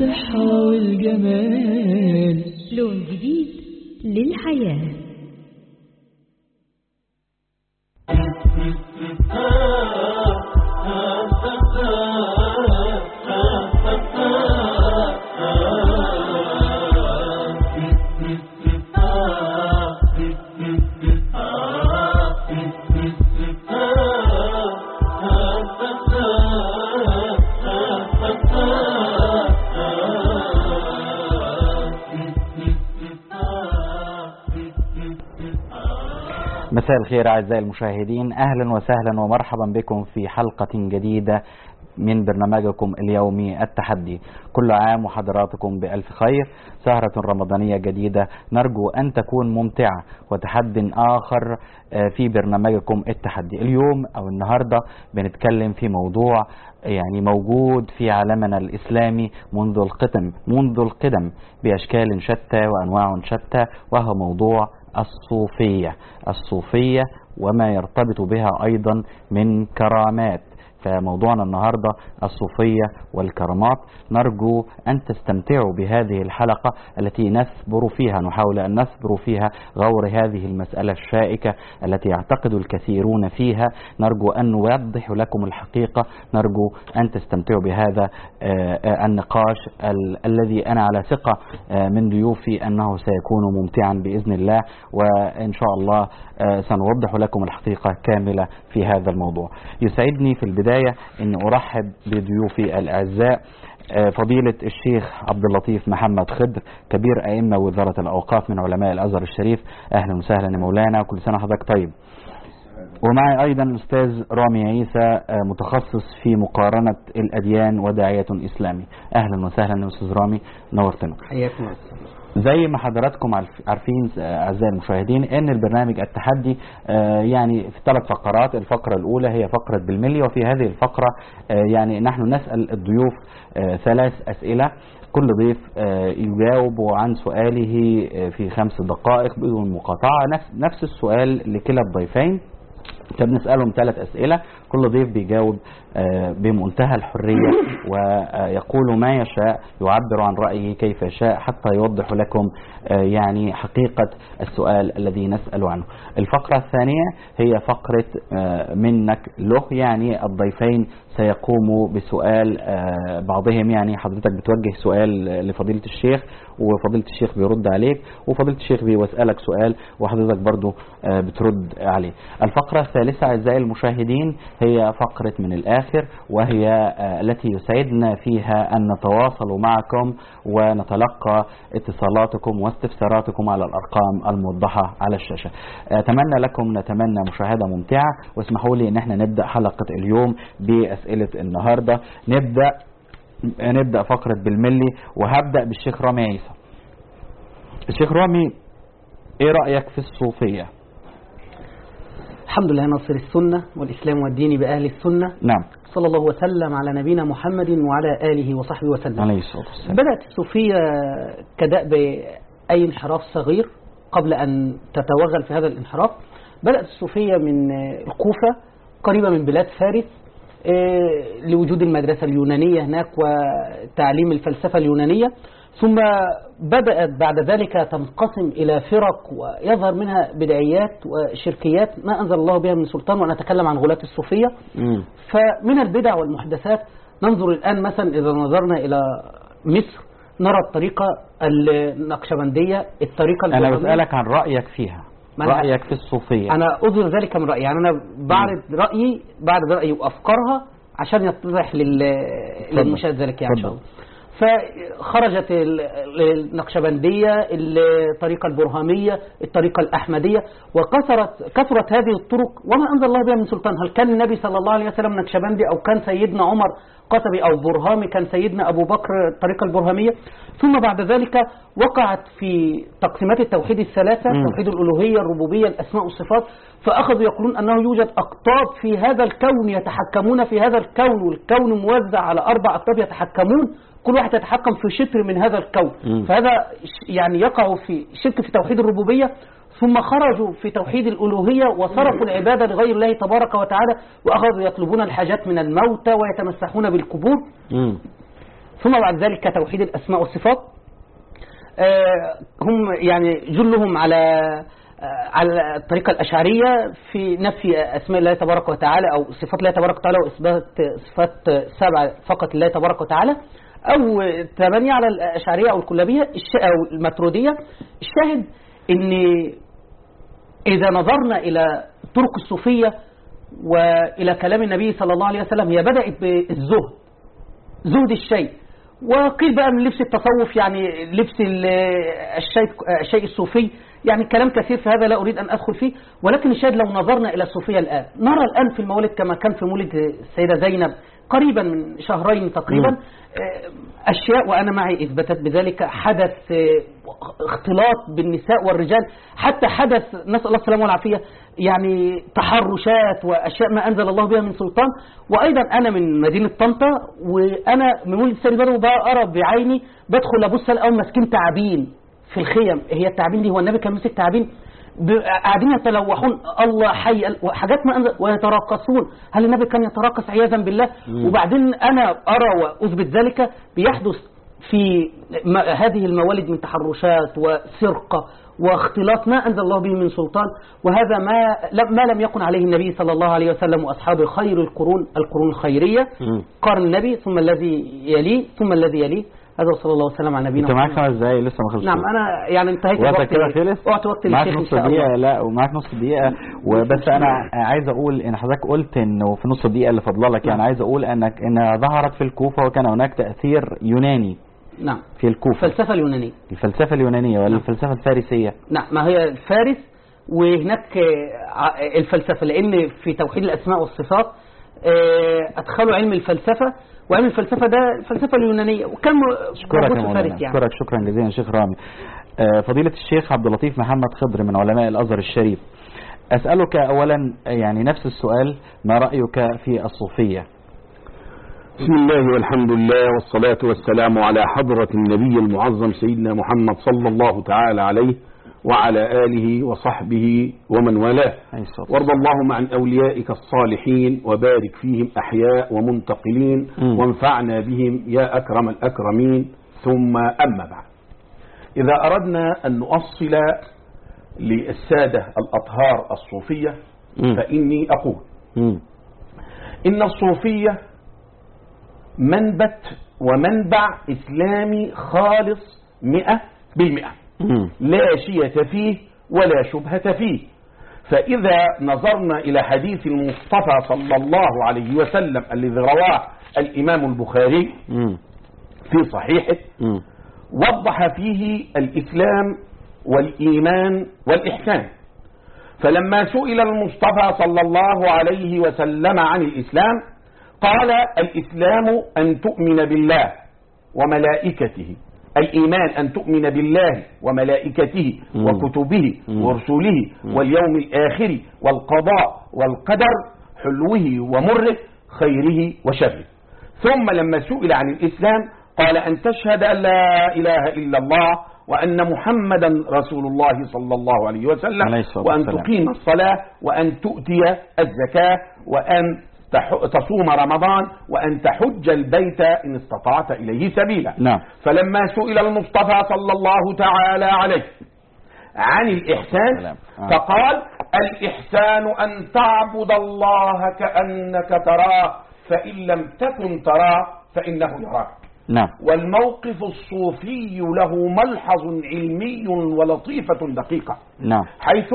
الصحة والجمال، لون جديد للحياة. مساء الخير أعزائي المشاهدين، أهلا وسهلا ومرحبا بكم في حلقة جديدة من برنامجكم اليومي التحدي. كل عام وحضراتكم بألف خير. سهرة رمضانية جديدة نرجو أن تكون ممتعة وتحد آخر في برنامجكم التحدي. اليوم أو النهاردة بنتكلم في موضوع يعني موجود في عالمنا الإسلامي منذ القدم بأشكال شتى وأنواع شتى، وهو موضوع الصوفية وما يرتبط بها أيضا من كرامات. فموضوعنا النهاردة الصوفية والكرامات. نرجو أن تستمتعوا بهذه الحلقة التي نحاول أن نثبر فيها غور هذه المسألة الشائكة التي يعتقد الكثيرون فيها. نرجو أن نوضح لكم الحقيقة، نرجو أن تستمتعوا بهذا النقاش الذي أنا على ثقة من ضيوفي أنه سيكون ممتعا بإذن الله، وإن شاء الله سنوضح لكم الحقيقة كاملة في هذا الموضوع. يسعدني في البداية أن أرحب بضيوفي الأعزاء فضيلة الشيخ عبد اللطيف محمد خضر، كبير أئمة وزارة الأوقاف من علماء الأزهر الشريف. أهلا وسهلا يا مولانا، وكل سنة حضرتك طيب. ومعي أيضا الأستاذ رامي عيسى، متخصص في مقارنة الأديان وداعية إسلامي. أهلا وسهلا يا أستاذ رامي، نورتنا. حياكم. زي ما حضراتكم عارفين أعزائي المشاهدين أن البرنامج التحدي يعني في 3 فقرات. الفقرة الأولى هي فقرة بالملي، وفي هذه الفقرة يعني نحن نسأل الضيوف 3 أسئلة، كل ضيف يجاوب عن سؤاله في 5 دقائق بدون مقاطعة، نفس السؤال لكلا الضيفين. فبنسألهم 3 أسئلة، كل ضيف بيجاوب بمنتهى الحرية ويقول ما يشاء، يعبر عن رأيه كيف يشاء حتى يوضح لكم يعني حقيقة السؤال الذي نسأل عنه. الفقرة الثانية هي فقرة منك له، يعني الضيفين سيقوموا بسؤال بعضهم، يعني حضرتك بتوجه سؤال لفضيلة الشيخ وفضيلة الشيخ بيرد عليك، وفضيلة الشيخ بيسألك سؤال وحضرتك برضو بترد عليه. الفقرة الثالثة أعزائي المشاهدين هي فقرة من الآخر، وهي التي يسعدنا فيها أن نتواصل معكم ونتلقى اتصالاتكم واستفساراتكم على الأرقام الموضحة على الشاشة. نتمنى مشاهدة ممتعة، واسمحوا لي أن احنا نبدأ حلقة اليوم بأسئلة النهاردة. نبدأ فقرة بالملي، وهبدأ بالشيخ رامي عيسى. الشيخ رامي، ايه رأيك في الصوفية؟ الحمد لله ناصر السنة والإسلام والدين بأهل السنة. نعم. صلى الله وسلم على نبينا محمد وعلى آله وصحبه وسلم. عليه الصلاة والسلام. بدأت الصوفية كدأب أي انحراف صغير قبل أن تتوغل في هذا الانحراف. بدأت الصوفية من الكوفة قريبة من بلاد فارس، لوجود المدرسة اليونانية هناك وتعليم الفلسفة اليونانية، ثم بدأت بعد ذلك تنقسم إلى فرق ويظهر منها بدعيات وشركيات ما أنزل الله بها من سلطان، وأنا أتكلم عن غلاة الصوفية. فمن البدع والمحدثات ننظر الآن مثلا إذا نظرنا إلى مصر نرى الطريقة النقشبندية، الطريقة أنا بسألك عن رأيك فيها، رأيك في الصوفية. أنا أظهر ذلك من رأيي، يعني أنا بعرض رأيي وأفكارها عشان يتضح للمشاهد ذلك يعني إن شاء الله. فخرجت النقشبندية، الطريقة البرهامية، الطريقة الأحمدية، وكثرت هذه الطرق وما أنزل الله بها من سلطان. هل كان النبي صلى الله عليه وسلم نقشبندي، أو كان سيدنا عمر قطبي أو برهامي، كان سيدنا أبو بكر الطريقة البرهامية؟ ثم بعد ذلك وقعت في تقسيمات التوحيد الثلاثة، توحيد الألوهية، الربوبية، الأسماء والصفات، فأخذوا يقولون أنه يوجد أقطاب في هذا الكون يتحكمون في هذا الكون، والكون موزع على 4 أقطاب يتحكمون، كل واحد يتحكم في شطر من هذا الكون. فهذا يعني يقع في شرك في توحيد الربوبية، ثم خرجوا في توحيد الألوهية وصرفوا العبادة لغير الله تبارك وتعالى، وأخذوا يطلبون الحاجات من الموتى ويتمسحون بالقبور. ثم بعد ذلك توحيد الأسماء والصفات. هم يعني جلهم على الطريقة الأشعرية في نفي أسماء الله تبارك وتعالى أو صفات الله تبارك وتعالى وإثبات صفات 7 فقط لله تبارك وتعالى، أو 8 على الأشعرية أو الكلابية أو الماترودية. الشاهد إن إذا نظرنا إلى طرق الصوفية وإلى كلام النبي صلى الله عليه وسلم، هي بدأت بالزهد، زهد الشيء، وقيل بقى من لبس التصوف يعني لبس الشيء الصوفي، يعني كلام كثير في هذا لا أريد أن أدخل فيه. ولكن الشاهد لو نظرنا إلى الصوفية الآن، نرى الآن في المولد كما كان في مولد السيدة زينب قريبا من شهرين تقريبا أشياء، وأنا معي إثباتات بذلك، حدث اختلاط بالنساء والرجال، حتى حدث نسأل الله السلامة والعافية يعني تحرشات وأشياء ما أنزل الله بها من سلطان. وأيضا أنا من مدينة طنطا، وأنا من مولد السيدة زينب أرى بعيني، بدخل أبص أو ماسكين تعابين في الخيم. هي التعابين دي، هو النبي كان مسك تعابين؟ قاعدين يتلوحون الله حي وحاجات ما أنزل، ويتراقصون. هل النبي كان يتراقص عياذا بالله؟ وبعدين أنا أرى وأثبت ذلك بيحدث في هذه الموالد من تحرشات وسرقة واختلاط ما أنزل الله به من سلطان، وهذا ما لم يكن عليه النبي صلى الله عليه وسلم وأصحابه خير القرون الخيرية، قرن النبي ثم الذي يليه ثم الذي يليه. هذا صلى الله وسلم على نبينا. انت معاك 5 دقايق لسه ما خلصتش. نعم انا يعني انتهيت وقت كده خلص. وقت معاك الشيخ نص دقيقة. لا ومعاك نص دقيقة وبس. انا عايز اقول ان حضرتك قلت انه في نص الدقيقة اللي فاضله لك يعني عايز اقول انها ظهرت في الكوفة وكان هناك تأثير يوناني. نعم في الكوفة. الفلسفة اليونانية. الفلسفة اليونانية ولا الفلسفة الفارسية؟ نعم ما هي الفارس، وهناك الفلسفة، لان في توحيد الاسماء والصفات ادخلوا علم الفلسفة، وعلم الفلسفة ده الفلسفة اليونانية، وكان موجود في فارس يعني. شكرا جزيلا شيخ رامي. فضيلة الشيخ عبد اللطيف محمد خضر من علماء الأزهر الشريف، أسألك أولا يعني نفس السؤال، ما رأيك في الصوفية؟ بسم الله والحمد لله والصلاة والسلام على حضرة النبي المعظم سيدنا محمد صلى الله تعالى عليه وعلى آله وصحبه ومن والاه، وارض اللهم عن أوليائك الصالحين وبارك فيهم أحياء ومنتقلين وانفعنا بهم يا أكرم الأكرمين. ثم أما بعد، إذا أردنا أن نؤصل للسادة الأطهار الصوفية فإني أقول إن الصوفية منبت ومنبع إسلامي خالص 100%، لا شية فيه ولا شبهة فيه. فإذا نظرنا إلى حديث المصطفى صلى الله عليه وسلم الذي رواه الإمام البخاري في صحيحه، وضح فيه الإسلام والإيمان والإحسان. فلما سئل المصطفى صلى الله عليه وسلم عن الإسلام قال: الإسلام أن تؤمن بالله وملائكته، الإيمان أن تؤمن بالله وملائكته وكتبه ورسله واليوم الآخر والقضاء والقدر حلوه ومره خيره وشره. ثم لما سئل عن الإسلام قال: أن تشهد أن لا إله إلا الله وأن محمدا رسول الله صلى الله عليه وسلم، وأن تقيم الصلاة، وأن تؤتي الزكاة، وأن تصوم رمضان، وأن تحج البيت إن استطعت إليه سبيلا. نعم. فلما سئل المصطفى صلى الله تعالى عليه عن الإحسان فقال: الإحسان أن تعبد الله كأنك تراه، فإن لم تكن تراه فإنه يراك. نعم. والموقف الصوفي له ملحظ علمي ولطيفة دقيقة. نعم. حيث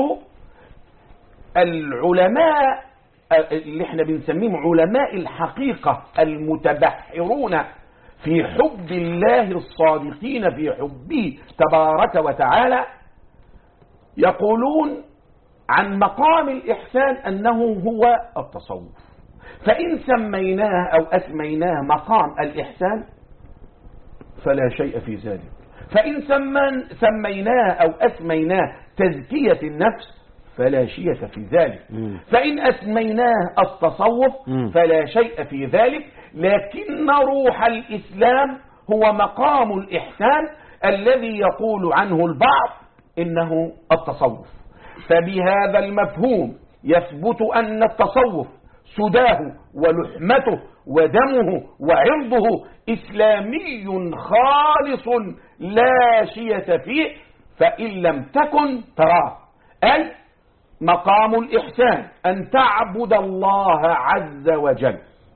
العلماء اللي احنا بنسميهم علماء الحقيقة المتبحرون في حب الله الصادقين في حبه تبارك وتعالى يقولون عن مقام الإحسان أنه هو التصوف. فإن سميناه أو أسميناه مقام الإحسان فلا شيء في ذلك، فإن سميناه أو أسميناه تزكية النفس فلا شيء في ذلك، فإن أسميناه التصوف فلا شيء في ذلك. لكن روح الإسلام هو مقام الإحسان الذي يقول عنه البعض إنه التصوف. فبهذا المفهوم يثبت أن التصوف سداه ولحمته ودمه وعرضه إسلامي خالص لا شية فيه، فإن لم تكن تراه. أي مقام الإحسان أن تعبد الله عز وجل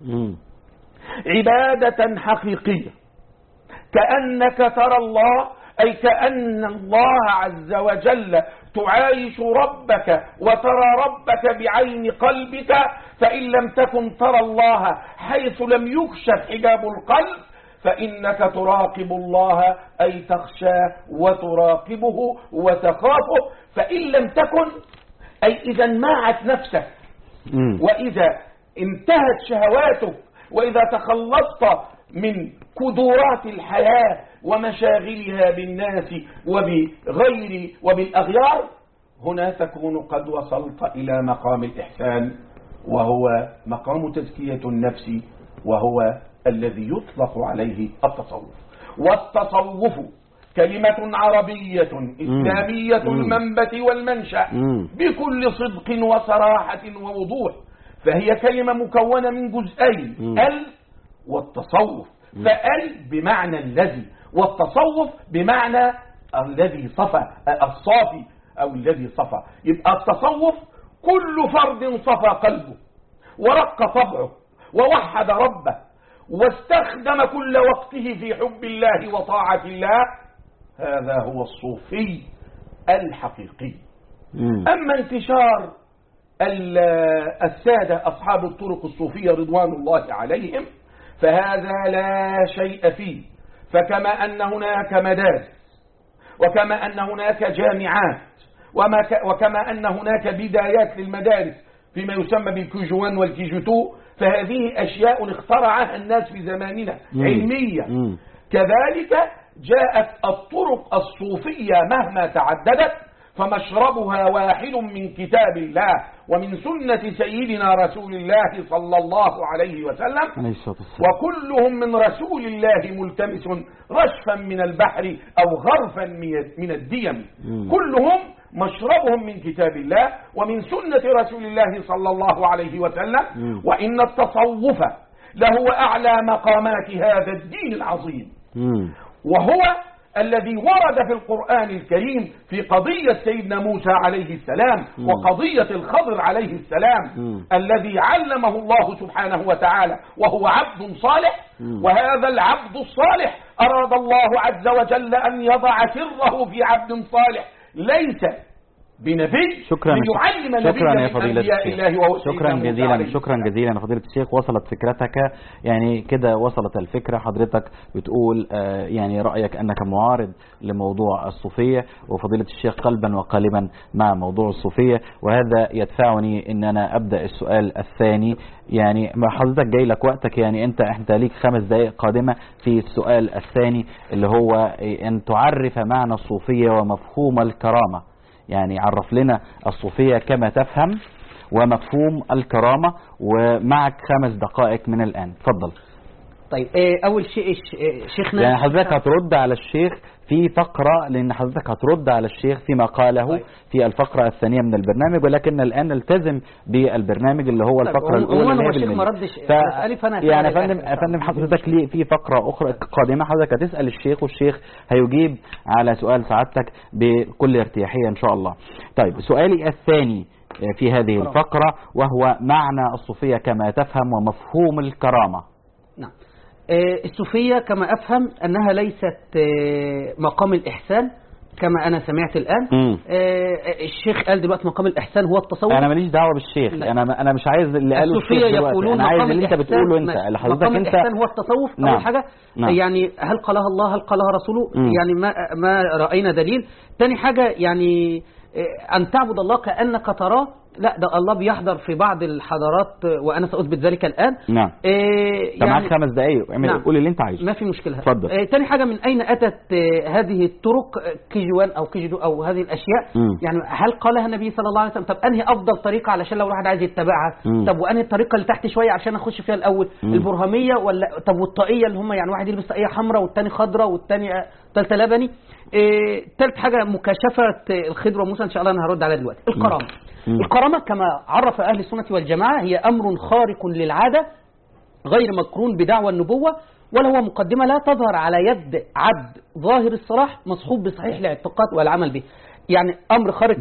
عبادة حقيقية كأنك ترى الله، أي كأن الله عز وجل تعايش ربك وترى ربك بعين قلبك. فإن لم تكن ترى الله حيث لم يكشف حجاب القلب فإنك تراقب الله، أي تخشاه وتراقبه وتخافه. فإن لم تكن، أي إذا ماعت نفسك، وإذا انتهت شهواتك، وإذا تخلصت من كدورات الحياة ومشاغلها بالناس وبالأغيار، هنا تكون قد وصلت إلى مقام الإحسان، وهو مقام تزكية النفس، وهو الذي يطلق عليه التصوف. والتصوف كلمة عربية إسلامية المنبت والمنشأ بكل صدق وصراحة ووضوح، فهي كلمة مكونة من جزئين، ال والتصوف. فال بمعنى الذي، والتصوف بمعنى الذي صفى، الصافي أو الذي صفى. يبقى التصوف كل فرد صفى قلبه ورق طبعه ووحد ربه واستخدم كل وقته في حب الله وطاعة الله، هذا هو الصوفي الحقيقي. أما انتشار السادة أصحاب الطرق الصوفية رضوان الله عليهم فهذا لا شيء فيه. فكما أن هناك مدارس، وكما أن هناك جامعات، وكما أن هناك بدايات للمدارس فيما يسمى بالكيجو 1 والكيجو 2، فهذه أشياء اخترعها الناس في زماننا علمية. كذلك جاءت الطرق الصوفية مهما تعددت فمشربها واحد من كتاب الله ومن سنة سيدنا رسول الله صلى الله عليه وسلم، وكلهم من رسول الله ملتمس رشفا من البحر أو غرفا من الديم. كلهم مشربهم من كتاب الله ومن سنة رسول الله صلى الله عليه وسلم. وإن التصوف له أعلى مقامات هذا الدين العظيم، وهو الذي ورد في القرآن الكريم في قضية سيدنا موسى عليه السلام وقضية الخضر عليه السلام، الذي علمه الله سبحانه وتعالى وهو عبد صالح. وهذا العبد الصالح أراد الله عز وجل أن يضع سره في عبد صالح ليس بنبي، ليعلم نبيا من أنبياء الله وهو شكرا جزيلا. شكرا جزيلا فضيلة الشيخ. وصلت فكرتك، يعني كده وصلت الفكرة. حضرتك بتقول يعني رأيك أنك معارض لموضوع الصوفية، وفضيلة الشيخ قلبا وقالبا مع موضوع الصوفية، وهذا يدفعني أن أنا أبدأ السؤال الثاني. يعني حضرتك جاي لك وقتك، يعني أنت ليك 5 دقائق قادمة في السؤال الثاني، اللي هو أن تعرف معنى الصوفية ومفهوم الكرامة. يعني عرف لنا الصوفية كما تفهم ومفهوم الكرامة، ومعك 5 دقائق من الآن. تفضل. طيب أول شيء شيخنا، يعني حضرتك هترد على الشيخ في فقرة، لأن حضرتك هترد على الشيخ فيما قاله في الفقرة الثانية من البرنامج، ولكن الآن نلتزم بالبرنامج اللي هو الفقرة الأولى اللي هي الشيخ ما ردش يعني فندم حضرتك ليه في فقرة أخرى قادمة حضرتك هتسأل الشيخ، والشيخ هيجيب على سؤال سعادتك بكل ارتياحية إن شاء الله. طيب سؤالي الثاني في هذه الفقرة وهو معنى الصوفية كما تفهم ومفهوم الكرامة. نعم. الصوفية كما أفهم أنها ليست مقام الإحسان كما أنا سمعت الآن. الشيخ قال دلوقتي مقام الإحسان هو التصوف. أنا ماليش دعوة بالشيخ. أنا مش عايز اللي قاله الشيخ دلوقتي، أنا عايز اللي أنت بتقوله أنت، اللي حضرتك مقام الإحسان هو التصوف. نعم. أول حاجة نعم. يعني هل قالها الله هل قالها رسوله؟ يعني ما رأينا دليل. تاني حاجة يعني أن تعبد الله كأنك تراه، لا ده الله بيحضر في بعض الحضارات وأنا سأثبت ذلك الآن. نعم. يعني معاك 5 دقايق، نعم. قول اللي أنت عايزه. ما في مشكلة. اتفضل. تاني حاجة، من أين أتت هذه الطرق كيجوان أو كيجو أو هذه الأشياء؟ يعني هل قالها النبي صلى الله عليه وسلم؟ طب أنهي أفضل طريقة علشان لو الواحد عايز يتبعها؟ طب وأنهي الطريقة اللي تحت شوية عشان أخش فيها الأول؟ البرهمية ولا طب والطاقية اللي هم يعني واحد يلبس طاقية حمراء والتاني خضراء والتاني ثالثة لبني؟ ثالث حاجة مكاشفة الخضر وموسى، إن شاء الله أنا هرد عليها دلوقتي. الكرامة. الكرامة كما عرف أهل السنة والجماعة هي أمر خارق للعادة غير مقرون بدعوى النبوة، ولا هو مقدمة لا تظهر على يد عبد ظاهر الصلاح مصحوب بصحيح الاعتقاد والعمل به. يعني أمر خارق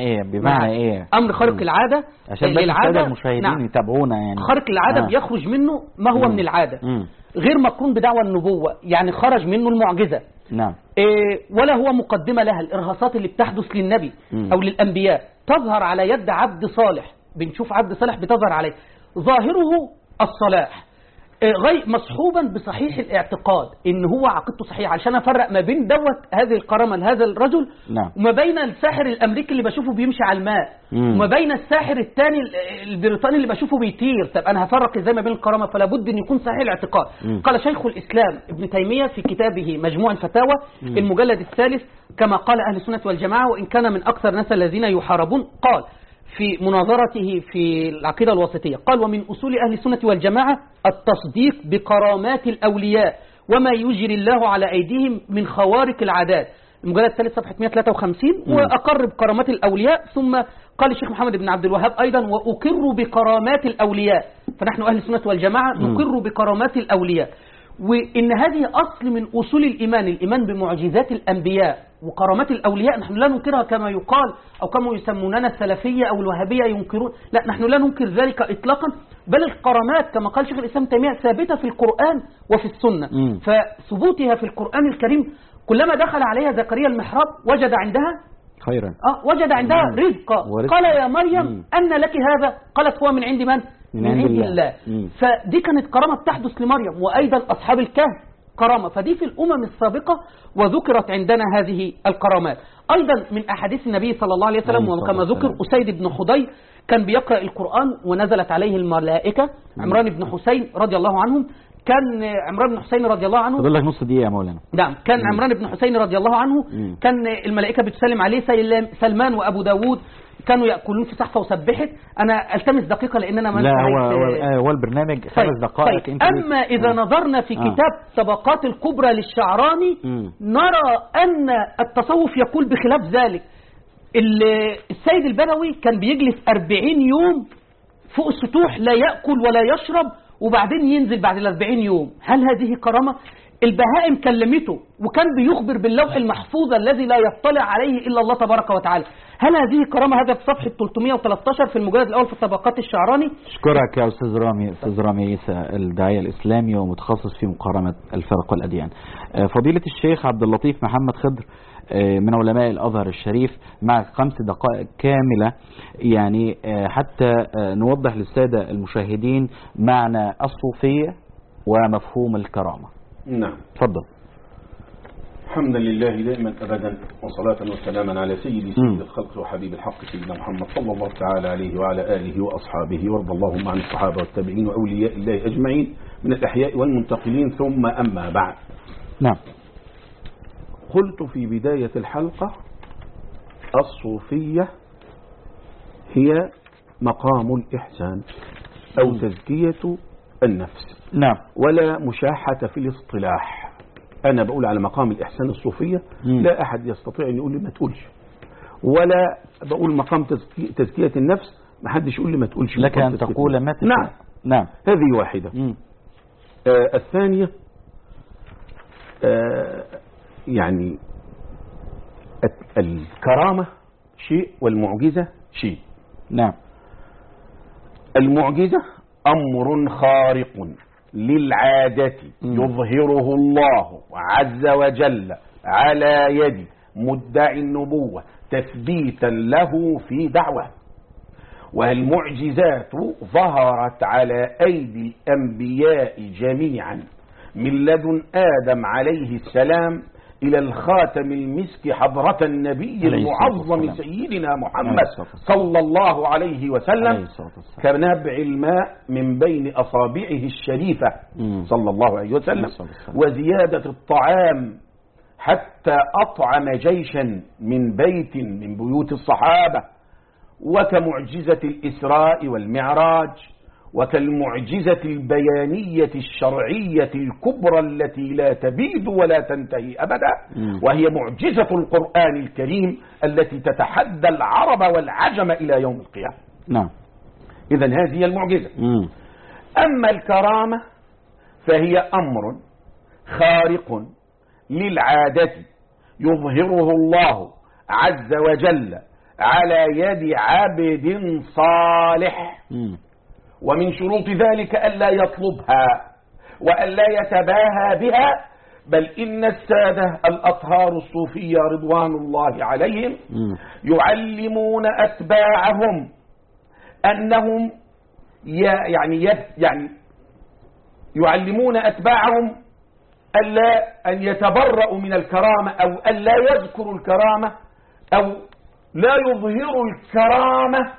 بمعنى إيه أمر خارق العادة عشان العادة المشاهدين يتابعونا. يعني خارق العادة بيخرج منه ما هو من العادة غير مقرون بدعوى النبوة، يعني خرج منه المعجزة. نعم. ولا هو مقدمة لها. الإرهاصات اللي بتحدث للنبي أو للأنبياء تظهر على يد عبد صالح، بنشوف عبد صالح بتظهر عليه ظاهره الصلاح غير مصحوبا بصحيح الاعتقاد ان هو عقيدته صحيحه، علشان افرق ما بين هذه الكرامه لهذا الرجل وما بين الساحر الامريكي اللي بشوفه بيمشي على الماء وما بين الساحر الثاني البريطاني اللي بشوفه بيطير. طب انا هفرق ازاي ما بين الكرامه؟ فلا بد ان يكون صحيح الاعتقاد. قال شيخ الاسلام ابن تيميه في كتابه مجموع الفتاوى المجلد الثالث كما قال اهل السنه والجماعه وان كان من اكثر الناس الذين يحاربون، قال في مناظرته في العقيدة الواسطية، قال ومن أصول أهل السنة والجماعة التصديق بكرامات الأولياء وما يجري الله على أيديهم من خوارق العادات. المجلد الثالث صفحة 153. وأقر بكرامات الأولياء. ثم قال الشيخ محمد بن عبد الوهاب أيضا وأقر بكرامات الأولياء. فنحن أهل السنة والجماعة نقر بكرامات الأولياء، وإن هذه أصل من أصول الإيمان بمعجزات الأنبياء وكرامات الأولياء. نحن لا ننكرها كما يقال أو كما يسموننا السلفية أو الوهابية ينكرون، لا نحن لا ننكر ذلك إطلاقا، بل الكرامات كما قال شيخ الإسلام تيمية ثابتة في القرآن وفي السنة. فثبوتها في القرآن الكريم كلما دخل عليها زكريا المحراب وجد عندها خيرا، وجد عندها رزقا. قال يا مريم أن لك هذا؟ قالت هو من عند من؟ من عند الله. فدي كانت كرامة تحدث لمريم. وأيضا أصحاب الكهف كرامة، فدي في الأمم السابقة وذكرت عندنا هذه الكرامات. أيضا من أحاديث النبي صلى الله عليه وسلم وكما ذكر أسيد بن حضير كان بيقرأ القرآن ونزلت عليه الملائكة. عمران بن حسين رضي الله عنه كان عمران بن حسين رضي الله عنه فضل لك نص دقيقة يا مولانا. نعم. كان عمران بن حسين رضي الله عنه كان الملائكة بتسلم عليه. سلمان وأبو داود كانوا يأكلون في صحفة وسبحت. أنا ألتمس دقيقة لأننا لا هو البرنامج 5 دقائق. طيب. أما إذا نظرنا في كتاب طبقات الكبرى للشعراني نرى أن التصوف يقول بخلاف ذلك. السيد البدوي كان بيجلس 40 يوم فوق السطوح لا يأكل ولا يشرب وبعدين ينزل بعد 40 يوم. هل هذه كرامة؟ البهائم كلمته وكان بيخبر باللوح المحفوظ الذي لا يطلع عليه إلا الله تبارك وتعالى. هل هذه كرامة؟ هذا في صفحة 313 في المجلد الأول في طبقات الشعراني. أشكرك يا أستاذ رامي عيسى الداعية الإسلامي ومتخصص في مقارنة الفرق والأديان. فضيلة الشيخ عبد اللطيف محمد خضر من علماء الأزهر الشريف مع 5 دقائق كاملة يعني حتى نوضح للسادة المشاهدين معنى الصوفية ومفهوم الكرامة. نعم. تفضل. الحمد لله دائما أبدا وصلاة وسلاما على سيد الخلق وحبيب الحق سيدنا محمد صلى الله تعالى عليه وعلى آله وأصحابه وارض اللهم عن الصحابة والتابعين وأولياء الله أجمعين من الأحياء والمنتقلين. ثم أما بعد. نعم. قلت في بداية الحلقة الصوفية هي مقام الإحسان أو تزكية النفس. نعم. ولا مشاحة في الاصطلاح. أنا بقول على مقام الإحسان الصوفية لا أحد يستطيع أن يقول لي ما تقولش، ولا بقول مقام تزكية النفس ما حدش يقول لي ما تقولش. لك أن تقول ما تشاء. نعم. نعم. هذه واحدة. الثانية يعني الكرامة شيء والمعجزة شيء. نعم. المعجزة أمر خارق للعادة يظهره الله عز وجل على يد مدعي النبوة تثبيتا له في دعوة. والمعجزات ظهرت على أيدي الأنبياء جميعا من لدن آدم عليه السلام إلى الخاتم المسك حضرة النبي المعظم سيدنا محمد صلى الله عليه وسلم كنبع الماء من بين أصابعه الشريفة صلى الله عليه وسلم، وزيادة الطعام حتى أطعم جيشا من بيت من بيوت الصحابة، وكمعجزة الإسراء والمعراج، وكالمعجزة البيانية الشرعية الكبرى التي لا تبيد ولا تنتهي أبدا، وهي معجزة القرآن الكريم التي تتحدى العرب والعجم إلى يوم القيامة. نعم. إذن هذه هي المعجزة. أما الكرامة فهي أمر خارق للعادة يظهره الله عز وجل على يد عبد صالح، ومن شروط ذلك ألا يطلبها وألا يتباهى بها، بل إن السادة الأطهار الصوفية رضوان الله عليهم يعلمون أتباعهم أنهم يعلمون أتباعهم أن يتبرأوا من الكرامة، أو ألا يذكروا الكرامة، أو لا يظهروا الكرامة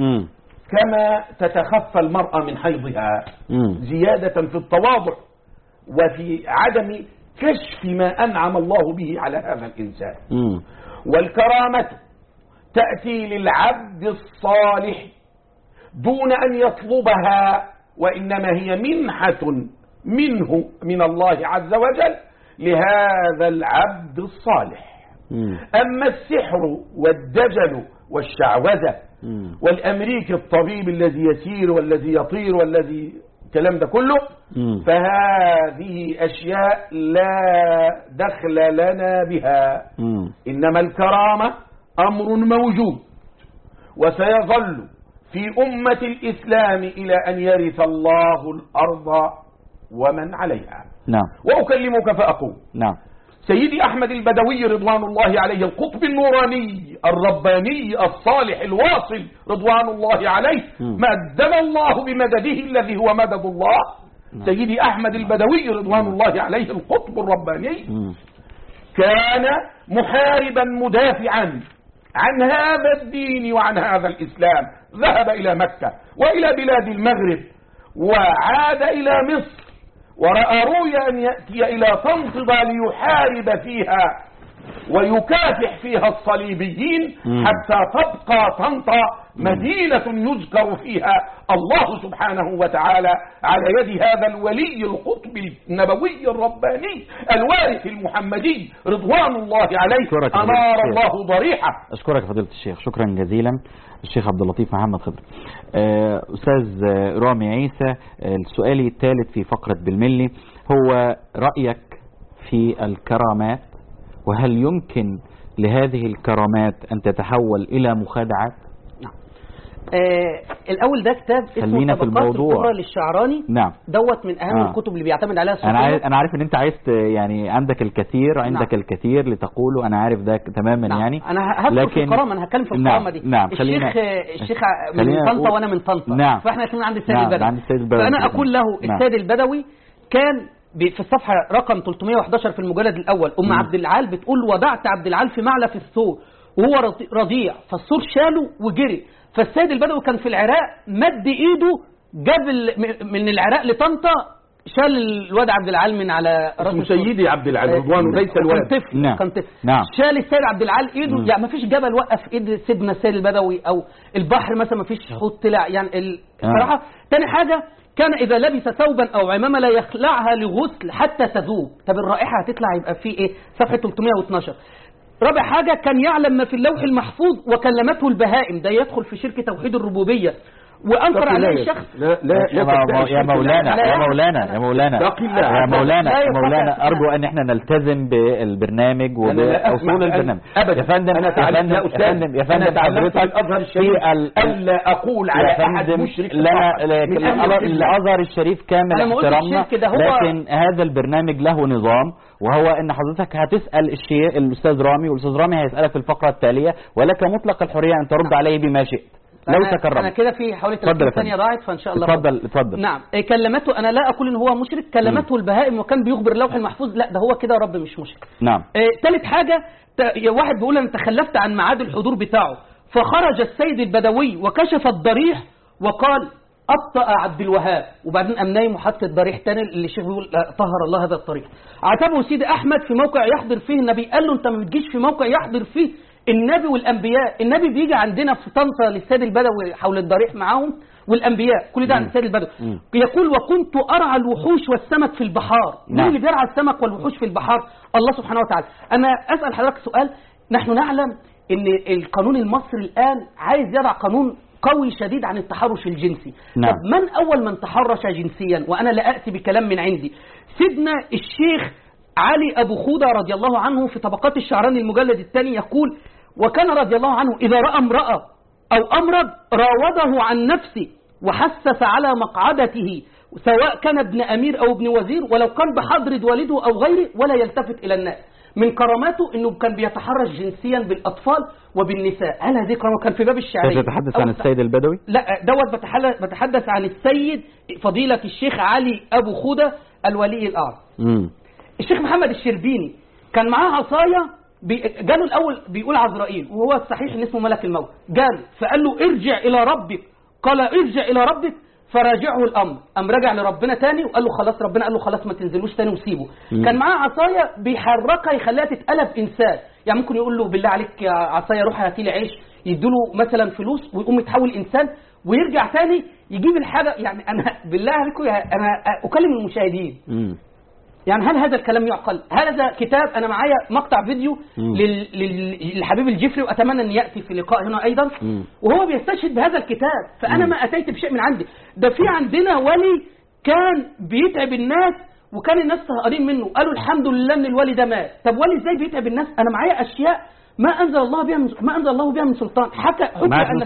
كما تتخفى المرأة من حيضها، زيادة في التواضع وفي عدم كشف ما أنعم الله به على هذا الإنسان. والكرامة تأتي للعبد الصالح دون أن يطلبها، وإنما هي منحة منه من الله عز وجل لهذا العبد الصالح. أما السحر والدجل والشعوذة والأمريكي الطبيب الذي يسير والذي يطير والذي الكلام ده كله، فهذه أشياء لا دخل لنا بها. إنما الكرامة أمر موجود وسيظل في أمة الإسلام إلى أن يرث الله الأرض ومن عليها. نعم. وأكلمك فأقول نعم. سيدي أحمد البدوي رضوان الله عليه، القطب النوراني الرباني الصالح الواصل رضوان الله عليه، مدد الله بمدده الذي هو مدد الله. سيدي أحمد البدوي رضوان الله عليه القطب الرباني كان محاربا مدافعا عن هذا الدين وعن هذا الإسلام، ذهب إلى مكة وإلى بلاد المغرب وعاد إلى مصر، ورأى رؤيا أن يأتي إلى طنطا ليحارب فيها ويكافح فيها الصليبيين حتى تبقى طنطا مدينة يذكر فيها الله سبحانه وتعالى على يد هذا الولي القطب النبوي الرباني الوارث المحمدي رضوان الله عليه، أنار الله ضريحه. أشكرك فضيلة الشيخ، شكرا جزيلا. الشيخ عبد اللطيف محمد خضر. أستاذ رامي عيسى، السؤال الثالث في فقرة بالملي هو رأيك في الكرامات، وهل يمكن لهذه الكرامات أن تتحول إلى مخادعات؟ نعم. الأول ده كتاب اسمه طبقات الكبرى للشعراني. نعم. دوت من أهم الكتب اللي بيعتمد عليها الصوفية. أنا عارف إن أنت عايز يعني عندك الكثير الكثير لتقوله، أنا عارف ده تماما. نعم. يعني أنا هدخل في الكرامة، أنا هتكلم في الكرامة دي. نعم. الشيخ من طنطا وأنا من طنطا. نعم. فإحنا الاثنين عند السيد البدوي. فأنا أقول له السيد البدوي كان في الصفحة رقم 311 في المجلد الأول، عبد العال بتقول وضعت عبد العال في معلف الثور وهو رضيع، فالثور شاله وجري، فالسيد البدوي كان في العراق مد ايده جاب من العراق لطنطا، شال الواد عبد العال من على راسه. سيدي عبد العال رضوان ليس الواد، كان طفل. نعم. شال السيد عبد العال ايده. يعني ما فيش جبل وقف ايد سيدنا السيد البدوي، او البحر مثلا ما فيش حوت طلع. يعني الصراحه تاني حاجه، كان إذا لبس ثوبا أو عمامة لا يخلعها لغسل حتى تذوب. طب الرائحة هتطلع يبقى فيه إيه؟ صفحة 312. رابع حاجة، كان يعلم ما في اللوح المحفوظ وكلمته البهائم. ده يدخل في شرك توحيد الربوبية. وأنكر عليه شخص. يا مولانا أرجو أن احنا نلتزم بالبرنامج وبأصول البرنامج. يا فندم حضرتك ألا أقول على أحد مشرك. الأزهر الشريف كامل احترامنا، لكن هذا البرنامج له نظام، وهو ان حضرتك هتسأل الشيء الأستاذ رامي، والأستاذ رامي هيسألك في الفقرة التالية، ولك مطلق الحرية أن ترد عليه بما شئت لو تكرم. أنا كده في حوالي 30 ثانية ضاعت، فإن شاء الله اتفضل. نعم. كلمته، أنا لا أقول إن هو مشرك، كلمته البهائم وكان بيخبر اللوح المحفوظ. لا، ده هو كده رب مش مشرك. نعم. ثالث حاجة، واحد بيقول أنا تخلفت عن ميعاد الحضور بتاعه، فخرج السيد البدوي وكشف الضريح وقال أبطأ عبد الوهاب، وبعدين قام نايم وحط الضريح تاني اللي الشيخ بيقول طهر الله هذا الطريق. عاتبه سيدي أحمد في موقع يحضر فيه النبي، قال له أنت ما بتجيش في موقع يحضر فيه النبي والأنبياء. النبي بيجي عندنا في طنطا للسيد البدوي حول الضريح معاهم، والأنبياء، كل ده عن السيد البدوي. يقول وكنت أرعى الوحوش والسمك في البحار. مين اللي بيرعى السمك والوحوش في البحار؟ الله سبحانه وتعالى. أنا أسأل حضرتك سؤال، نحن نعلم أن القانون المصري الآن عايز يضع قانون قوي شديد عن التحرش الجنسي. نعم. طب من أول من تحرش جنسيا؟ وأنا لا أتي بكلام من عندي، سيدنا الشيخ علي أبو خودة رضي الله عنه في طبقات الشعراني المجلد الثاني يقول وكان رضي الله عنه إذا رأى امرأة أو أمرض راوده عن نفسه وحسس على مقعدته سواء كان ابن أمير أو ابن وزير ولو كان بحضرة والده أو غيره ولا يلتفت إلى الناس. من كراماته أنه كان بيتحرش جنسيا بالأطفال وبالنساء. هل هذه كرامة؟ كان في باب الشعرية. تتحدث عن السيد البدوي؟ لا، دوت بتحدث عن السيد فضيلة الشيخ علي أبو خودة الولي الأعظم. الشيخ محمد الشربيني كان معاه عصاية، جاله الأول بيقول عزرائيل وهو الصحيح إن اسمه ملك الموت، جاله فقال له ارجع إلى ربك، قال ارجع إلى ربك فراجعه الأمر، قام رجع لربنا تاني وقال له خلاص، ربنا قال له خلاص ما تنزلوش تاني وسيبه. كان معاه عصاية بيحركها يخليها تتقلب إنسان، يعني ممكن يقول له بالله عليك يا عصاية روح هاتي لي عيش، يديله مثلا فلوس ويقوم يتحول إنسان ويرجع تاني يجيب الحاجة. يعني أنا بالله عليكم أنا أكلم المشاهدين، يعني هل هذا الكلام يعقل؟ هذا كتاب، أنا معايا مقطع فيديو للحبيب الجفري وأتمنى أن يأتي في لقاء هنا أيضا، وهو بيستشهد بهذا الكتاب. فأنا ما أتيت بشيء من عندي، ده في عندنا ولي كان بيتعب الناس وكان الناس سهقانين منه، قالوا الحمد لله أن الولي ده مات. طب ولي إزاي بيتعب الناس؟ أنا معايا أشياء ما أنزل الله بها من سلطان. حكى أن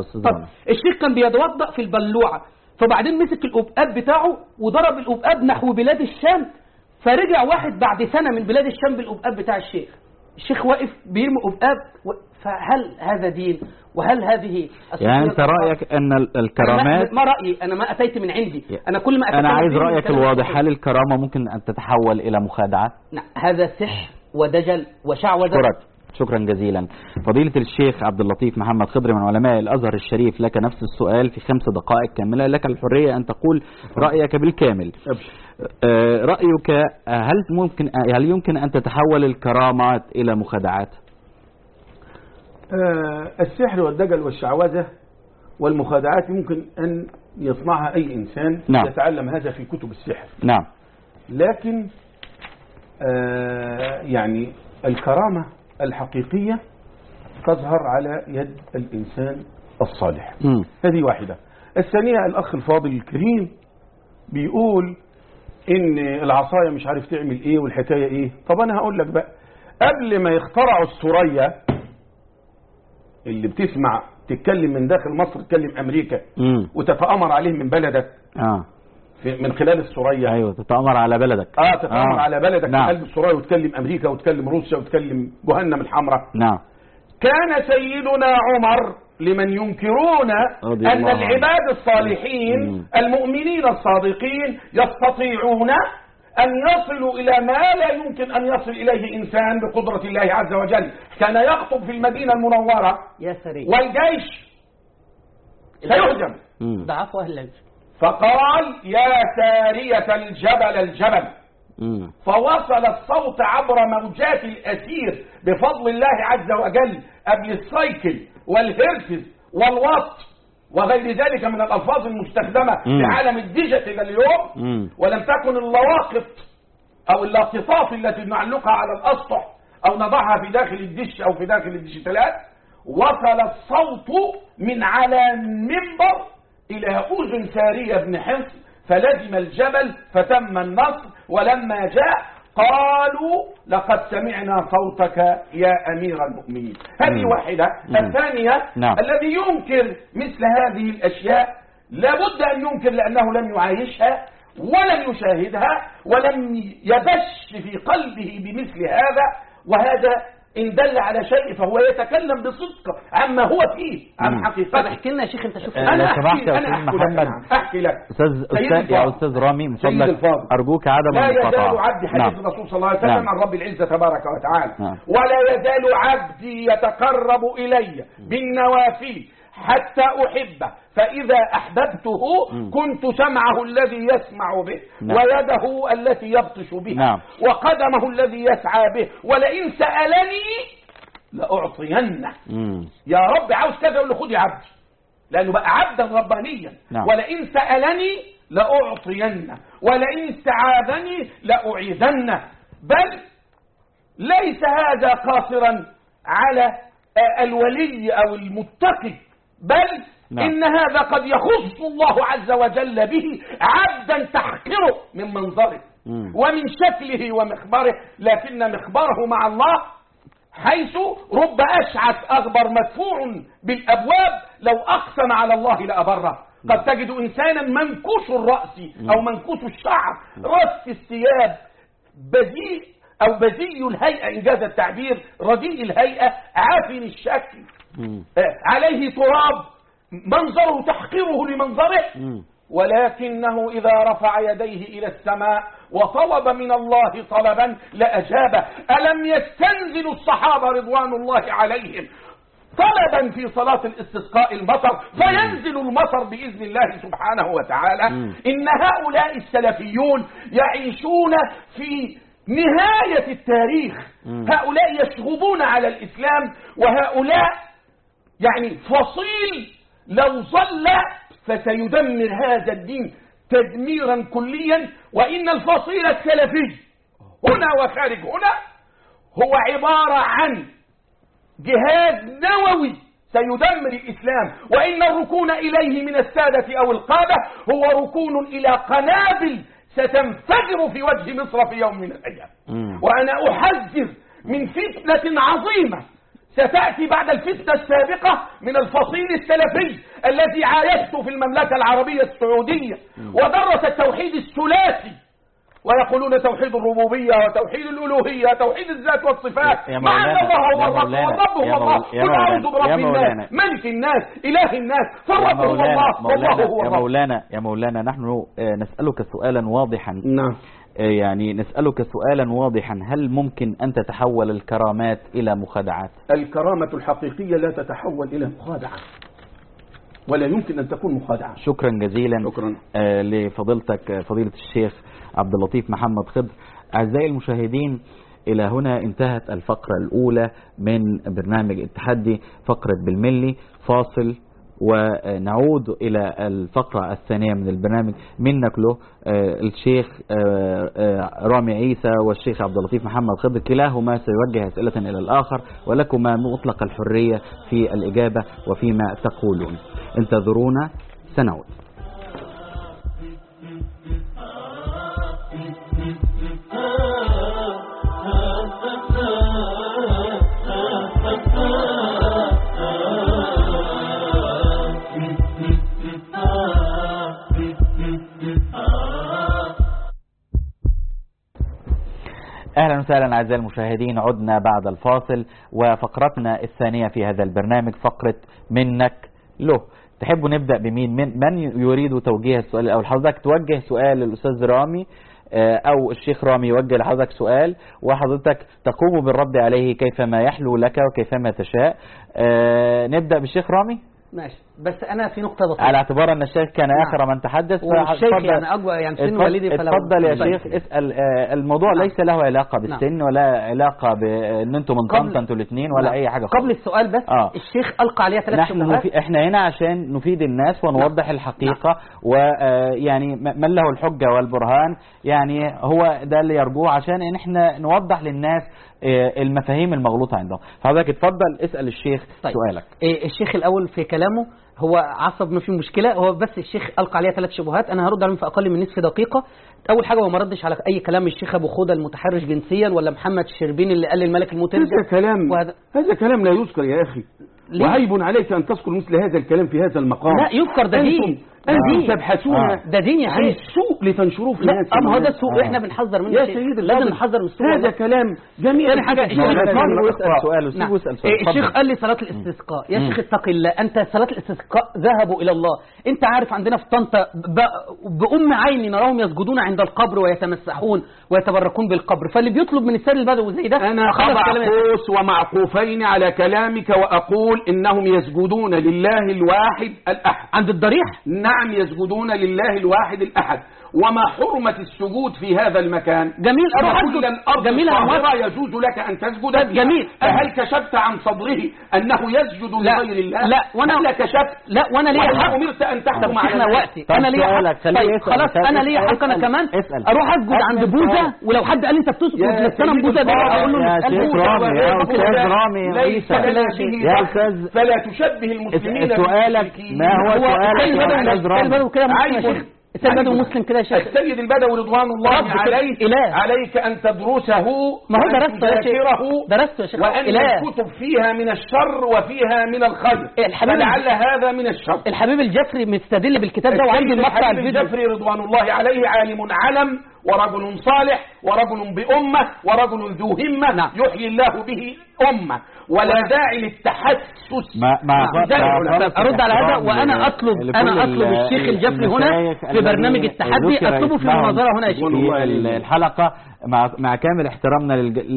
الشيخ كان بيتوضأ في البلوعة، فبعدين مسك الأبقاب بتاعه وضرب الأبقاب نحو بلاد الشام، فرجع واحد بعد سنة من بلاد الشام بالأبقاب بتاع الشيخ واقف بيرمي أبقاب. فهل هذا دين؟ وهل هذه يعني أنت رأيك أن الكرامات؟ ما رأيي، أنا ما أتيت من عندي، أنا كل ما أتيت أنا عايز رأيك الواضح. هل الكرامة ممكن أن تتحول إلى مخادعة؟ نعم، هذا سحر ودجل وشعوذة. شكرا جزيلا. فضيلة الشيخ عبد اللطيف محمد خضري من علماء الأزهر الشريف، لك نفس السؤال في 5 دقائق كاملة، لك الحرية أن تقول رأيك بالكامل. رأيك هل يمكن أن تتحول الكرامات إلى مخادعات؟ السحر والدجل والشعوذة والمخادعات يمكن أن يصنعها أي إنسان. نعم. يتعلم هذا في كتب السحر. نعم. لكن يعني الكرامة الحقيقية تظهر على يد الإنسان الصالح. هذه واحدة. الثانية، الأخ الفاضل الكريم بيقول إن العصاية مش عارف تعمل إيه والحكاية إيه. طب أنا هقول لك بقى، قبل ما يخترعوا الثريا اللي بتسمع تتكلم من داخل مصر تكلم أمريكا وتتأمر عليه من بلدك من خلال الثريا. أيوة، تتأمر على بلدك. تتأمر على بلدك. نعم. في قلب الثريا وتكلم أمريكا وتكلم روسيا وتكلم جهنم الحمراء. نعم. كان سيدنا عمر لمن ينكرون أن العباد الصالحين المؤمنين الصادقين يستطيعون أن يصلوا إلى ما لا يمكن أن يصل إليه إنسان بقدرة الله عز وجل. كان يخطب في المدينة المنورة يا سري والجيش سيهجم، ضعف أهل الجيش، فقال يا سارية الجبل فوصل الصوت عبر موجات الأثير بفضل الله عز وجل قبل السايكل والهيرتز والوات وغير ذلك من الألفاظ المستخدمة في عالم الديجيتال اليوم. ولم تكن اللواقط أو اللاقطات التي نعلقها على الأسطح أو نضعها في داخل الدش أو في داخل الديجيتالات. وصل الصوت من على المنبر إلى أذن سارية بن حصن فلزم الجبل فتم النصر. ولما جاء قالوا لقد سمعنا صوتك يا أمير المؤمنين. هذه واحدة. الثانية، نعم. الذي ينكر مثل هذه الأشياء لابد أن ينكر لأنه لم يعايشها ولم يشاهدها ولم يبش في قلبه بمثل هذا. وهذا إن دل على شيء فهو يتكلم بصدق عما هو فيه عن حقيقته. طب احكي لنا يا شيخ، انت شفت. أنا احكي لك أستاذ رامي من فضلك أرجوك عدم المقاطعة. لا يزال عبدي حديث الرسول صلى الله عليه وسلم عن رب العزة تبارك وتعالى. ولا يزال عبدي يتقرب إلي بالنوافل حتى أحبه فإذا أحببته كنت سمعه الذي يسمع به ويده التي يبطش بها وقدمه الذي يسعى به ولئن سألني لأعطينه. يا رب عاوز كذا يقول له خذ يا عبدي. لأنه بقى عبدا ربانيا. نعم. ولئن سألني لأعطينه ولئن استعاذني لأعيذنه. بل ليس هذا قاصرا على الولي أو المتقي، بل نعم. إن هذا قد يخص الله عز وجل به عبدا تحقره من منظره ومن شكله ومخبره، لكن مخبره مع الله حيث رب أشعث أغبر مدفوع بالأبواب لو أقسم على الله لأبره. قد تجد إنسانا منكوش الرأس أو منكوش الشعر، رص الثياب، بذيء أو بذي الهيئة إن جاز التعبير، رديء الهيئة، عافن الشكل، عليه تراب، منظره تحقره لمنظره، ولكنه إذا رفع يديه إلى السماء وطلب من الله طلبا لأجابه. ألم يستنزل الصحابة رضوان الله عليهم طلبا في صلاة الاستسقاء المطر فينزل المطر بإذن الله سبحانه وتعالى؟ إن هؤلاء السلفيون يعيشون في نهاية التاريخ، هؤلاء يشغبون على الإسلام، وهؤلاء يعني فصيل لو ظل فسيدمر هذا الدين تدميرا كليا. وإن الفصيل السلفي هنا وخارج هنا هو عبارة عن جهاز نووي سيدمر الإسلام، وإن الركون إليه من السادة أو القادة هو ركون إلى قنابل ستنفجر في وجه مصر في يوم من الأيام. وأنا أحذر من فتنة عظيمة ستأتي بعد الفتنة السابقة من الفصيل السلفي الذي عايشت في المملكة العربية السعودية ودرس التوحيد الثلاثي، ويقولون توحيد الربوبية وتوحيد الألوهية توحيد الذات والصفات، مع أن الله هو الرب والرب هو الله. قل أعوذ برب الناس ملك الناس إله الناس، فالرب هو الله والله هو الرب. يا مولانا نحن نسألك سؤالا واضحا. نعم. يعني نسألك سؤالا واضحا، هل ممكن أن تتحول الكرامات إلى مخادعات؟ الكرامة الحقيقية لا تتحول إلى مخادعة، ولا يمكن أن تكون مخادعة. شكرا جزيلا. شكرا لفضيلتك فضيلة الشيخ عبد اللطيف محمد خضر. أعزائي المشاهدين، إلى هنا انتهت الفقرة الأولى من برنامج التحدي، فقرة بالملي. فاصل ونعود إلى الفقرة الثانية من البرنامج. منك له الشيخ رامي عيسى والشيخ عبد اللطيف محمد خضر، كلاهما سيوجه أسئلة إلى الآخر، ولكما مطلق الحرية في الإجابة وفيما تقولون. انتظرونا، سنعود. أهلا وسهلا أعزائي المشاهدين، عدنا بعد الفاصل وفقرتنا الثانية في هذا البرنامج، فقرة منك له. تحبوا نبدأ بمين؟ من يريد توجيه السؤال الأول؟ حضرتك توجه سؤال للأستاذ رامي أو الشيخ رامي يوجه لحضرتك سؤال، وحضرتك تقوم بالرد عليه كيفما يحلو لك وكيفما تشاء. نبدأ بالشيخ رامي. ماشي، بس انا في نقطه بسيطه على اعتبار ان الشيخ كان اخر من تحدث، والشيخ يعني اكبر يعني سن والدي، اتفضل يا شيخ اسال. الموضوع ليس له علاقه بالسن ولا علاقه بان انتم من طنطا انتوا الاثنين ولا اي حاجه خالص. قبل السؤال بس الشيخ القى عليها 3 شبهات. احنا هنا عشان نفيد الناس ونوضح الحقيقه، ويعني من له الحجه والبرهان يعني هو ده اللي يرجوه، عشان ان احنا نوضح للناس المفاهيم المغلوطه عندهم. فحضرتك اتفضل اسال الشيخ سؤالك. الشيخ الاول في كلامه هو عصب، ما في مشكله، هو بس الشيخ القى عليها 3 شبهات، انا هرد عليهم في اقل من نصف دقيقه. اول حاجه، هو ما ردش على اي كلام الشيخ ابو خوده المتحرش جنسيا ولا محمد الشربيني اللي قال الملك المترجم. هذا كلام لا يذكر يا اخي، وعيب عليك ان تذكر مثل هذا الكلام في هذا المقام. لا يذكر، ده دين، أنتم تبحثون ده دين يا عن السوء لتنشروه في الناس. ما هو ده السوء، احنا بنحذر منه يا سيدي، لازم نحذر من السوء. هذا كلام جميل. ثاني حاجه، الشيخ قال لي صلاه الاستسقاء، يا شيخ اتق الله، انت صلاه الاستسقاء ذهبوا الى الله. انت عارف عندنا في طنطا بأم عيني نراهم يسجدون عند القبر ويتمسحون ويتبركون بالقبر، فاللي بيطلب من السيد البدوي زي ده. انا اضع قوس ومعقوفين على كلامك واقول انهم يسجدون لله الواحد الاحد عند الضريح. نعم، يسجدون لله الواحد الأحد، وما حرمة السجود في هذا المكان؟ جميل. أروح كل الأرض الطاهرة يجوز لك أن تسجد فيها. جميل. فهل كشفت عن صدره أنه يسجد لغير الله؟ لا. وأنا كشفت. لا. وأنا ليه حق. أمرت أن تحكم على وقتي. أنا ليه حق. طيب خلاص أنا ليه حق. أنا كمان أروح أسجد عند بوذا، ولو حد قال لي أنت بتسجد للصنم بوذا ده أقول له يا شيخ رامي، يا أستاذ رامي، ليس يا أستاذ، فلا تشبه المسلمين. سؤالك ما هو سؤالك يا أستاذ رامي؟ السيد البدوي مسلم كده يا شيخ. السيد البدوي رضوان الله عليه عليك أن تدرسه، ما هو درسته يا شيخ، وأن الكتب فيها من الشر وفيها من الخير، فلعل هذا من الشر. الحبيب الجفري مستدل بالكتاب ده، وعنده المقطع الفيديو. الجفري رضوان الله عليه عالم علم ورجل صالح ورجل بأمة ورجل ذو همة. نعم. يحيي الله به أمة، ولا داعي للتحسس. أرد على هذا، وأنا أطلب الشيخ الجفري هنا في برنامج التحدي، أطلبه في المناظرة هنا يا شيخ في الحلقة، مع كامل احترامنا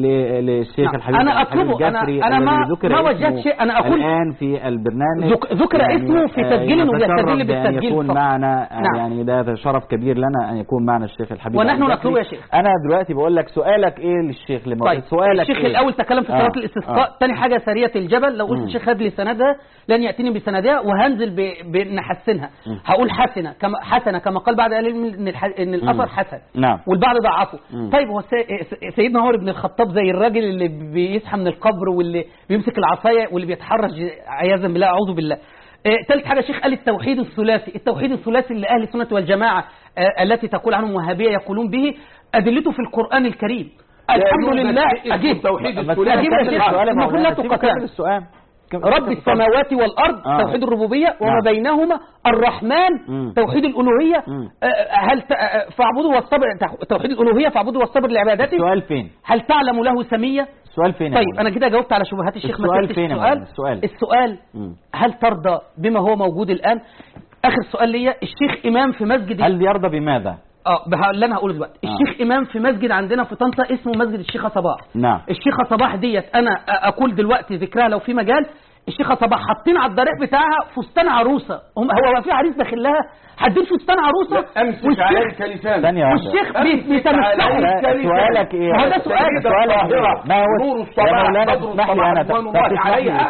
للشيخ الحبيب. أنا أطلبه، أنا ما وجدت شيء. أنا أقول الآن في البرنامج ذكر اسمه في تسجيل ويستدل بالتسجيل يكون معنا. يعني ده شرف كبير لنا أن يكون معنا الشيخ الحبيب، ونحن نطلبه يا شيخ. أنا دلوقتي بقول لك سؤالك إيه للشيخ؟ طيب. سؤالك الشيخ إيه؟ الأول تكلم في صلاة الاستسقاء. تاني حاجة سرية الجبل، لو قلت الشيخ هات لي سندها لن يأتيني بسندها، وهنزل بنحسنها. هقول حسنة كما قال بعض أهل العلم إن الأثر حسن. نعم. والبعض ضعفه. طيب هو سيدنا عمر بن الخطاب زي الراجل اللي بيصحى من القبر، واللي بيمسك العصاية، واللي بيتحرش عياذا بالله، أعوذ بالله. ثالث حاجة شيخ قال التوحيد الثلاثي اللي أهل السنة والجماعة التي تقول عنهم وهابية يقولون به، أدلته في القرآن الكريم. الحمد لله. أجيب التوحيد الثلاثي. المفروض لا تقطع السؤال. رب السماوات والأرض توحيد الربوبية، وما بينهما الرحمن توحيد الألوهية. هل فاعبدوا والصبر توحيد الألوهية، فاعبدوا والصبر لعبادته. السؤال فين؟ هل تعلم له سمية؟ السؤال فين؟ طيب أنا كده جاوبت على شبهات الشيخ. السؤال فين؟ السؤال هل ترضى بما هو موجود الآن؟ آخر سؤال ليا، الشيخ إمام في مسجد، هل يرضى بماذا؟ اللي انا هقوله دلوقتي. الشيخ امام في مسجد عندنا في طنطا اسمه مسجد الشيخة صباح. نعم. الشيخة صباح ديت انا اقول دلوقتي ذكرها لو في مجال. الشيخة صباح حاطين على الضريح بتاعها فستان عروسه. هو في عريس داخل لها، حاطين فستان عروسه. امسك عليك لسانك. والشيخ بيتمسح. سؤالك ايه؟ هذا سؤالك. ما هو نور الصباح بدر الصباح رضوان الله عليها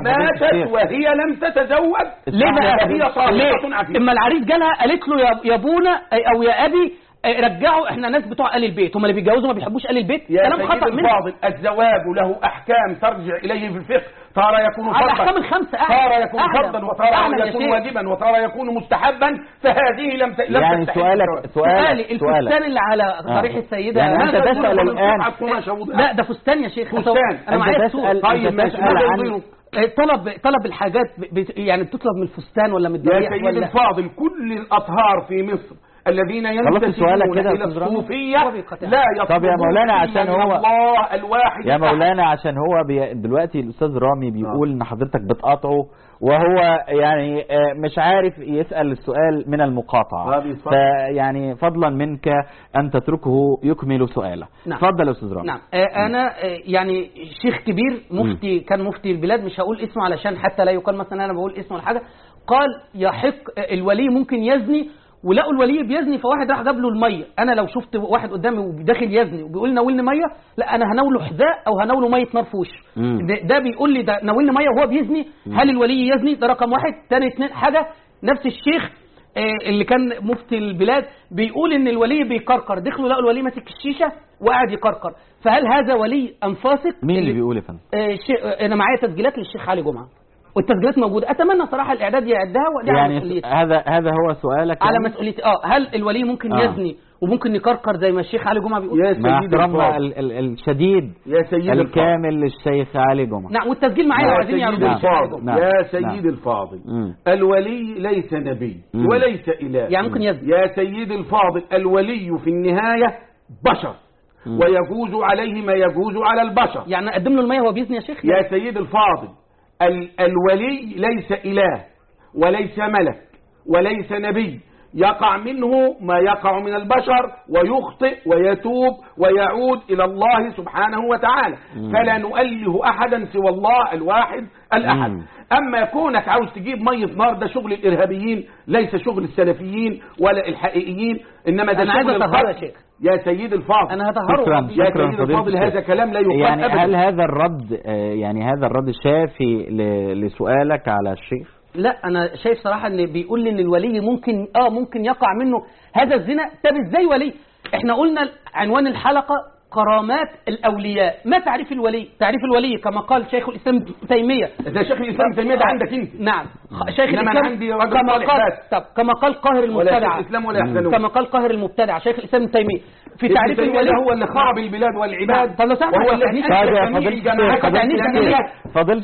ماتت وهي لم تتزوج. ليه بقى؟ هي صالحة. اما العريس جالها قالت له يا ابونا او يا ابي رجعوا، احنا ناس بتوع آل البيت، هم اللي بيتجوزوا ما بيحبوش آل البيت. كلام خطأ منه. الزواج له احكام ترجع اليه في الفقه، ترى يكون فرضا، الاحكام الخمسه ترى يكون فرضا، وترى يكون واجبا، وترى يكون مستحبا، فهذه لم يعني سؤالي الفستان اللي على ضريح السيده. يعني انت تسال الان؟ لا ده فستان يا شيخ. فستان. انا معايا السؤال. طيب ماشي. طلب الحاجات يعني بتطلب من الفستان ولا من الضريح؟ يا سيدي الفاضل، كل الاطهار في مصر الذين ينتسبون الى الصوفيه لا طب يا مولانا عشان هو الله الواحد. يا مولانا عشان هو دلوقتي الاستاذ رامي بيقول ان حضرتك بتقاطعه، وهو يعني مش عارف يسأل السؤال من المقاطعة، فيعني فضلا منك أن تتركه يكمل سؤاله. نعم. فضل يا أستاذ رامي. نعم. أنا يعني شيخ كبير مفتي كان مفتي البلاد، مش هقول اسمه علشان حتى لا يقال مثلا أنا بقول اسمه ولا حاجة. قال يحق الولي ممكن يزني، ولقوا الولي بيزني فواحد راح جاب له الميه. انا لو شفت واحد قدامي وداخل يزني وبيقول ناولني ميه، لا انا هناوله حذاء او هناوله ميه نار في وشه. ده بيقول لي ده ناولني ميه وهو بيزني. هل الولي يزني؟ ده رقم واحد. ثاني اثنين حاجه، نفس الشيخ اللي كان مفتي البلاد بيقول ان الولي بيكركر، دخلوا لقوا الولي ماسك الشيشه وقاعد يكركر، فهل هذا ولي ام فاسق؟ مين اللي بيقول يا فندم؟ انا معايا تسجيلات للشيخ علي جمعه، والتسجيلات موجوده. اتمنى صراحه الاعداد يعدها، ودي يعني على مسؤوليتي. هذا هو سؤالك على مسؤوليتي. هل الولي ممكن يزني وممكن يكركر زي ما الشيخ علي جمعه بيقول؟ يا سيدي احترامنا الشديد يا سيدي الكامل للشيخ علي جمعه. نعم، والتسجيل معايا لو عايزين يعرضوا. يا سيدي الفاضل، الولي ليس نبي وليس اله، يعني ممكن يزني. يا سيدي الفاضل، الولي في النهايه بشر، ويجوز عليه ما يجوز على البشر. يعني اقدم له الميه وهو بيزني يا شيخ؟ يا سيدي الفاضل، الولي ليس إله وليس ملك وليس نبي، يقع منه ما يقع من البشر ويخطئ ويتوب ويعود إلى الله سبحانه وتعالى. فلا نؤله أحدا سوى الله الواحد الأحد. أما يكونك عاوز تجيب مية نار، ده شغل الإرهابيين ليس شغل السلفيين ولا الحقيقيين، إنما ده شغل الخطئ. يا سيد الفاضل أنا هطهره. شكرا يا سيد الفاضل، هذا كلام لا يقال يعني أبدا. هل هذا الرد يعني هذا الرد شافي لسؤالك على الشيخ؟ لا انا شايف صراحه ان بيقول لي ان الولي ممكن يقع منه هذا الزنا. طب ازاي ولي؟ احنا قلنا عنوان الحلقه كرامات الاولياء. ما تعريف الولي؟ تعريف الولي كما قال شيخ الاسلام ابن تيميه. ده شيخ الاسلام ابن تيميه ده عندك انت. نعم شيخ إنما الاسلام أنا عندي رجل صالح بس. طب كما قال قاهر المبتدع، ولا شيخ الاسلام ولا يحزنون. كما قال قاهر المبتدع شيخ الاسلام ابن تيميه في تعريف الولي هو اللي خرب البلاد والعباد. طب لو سمحت وهو الذي فضيلة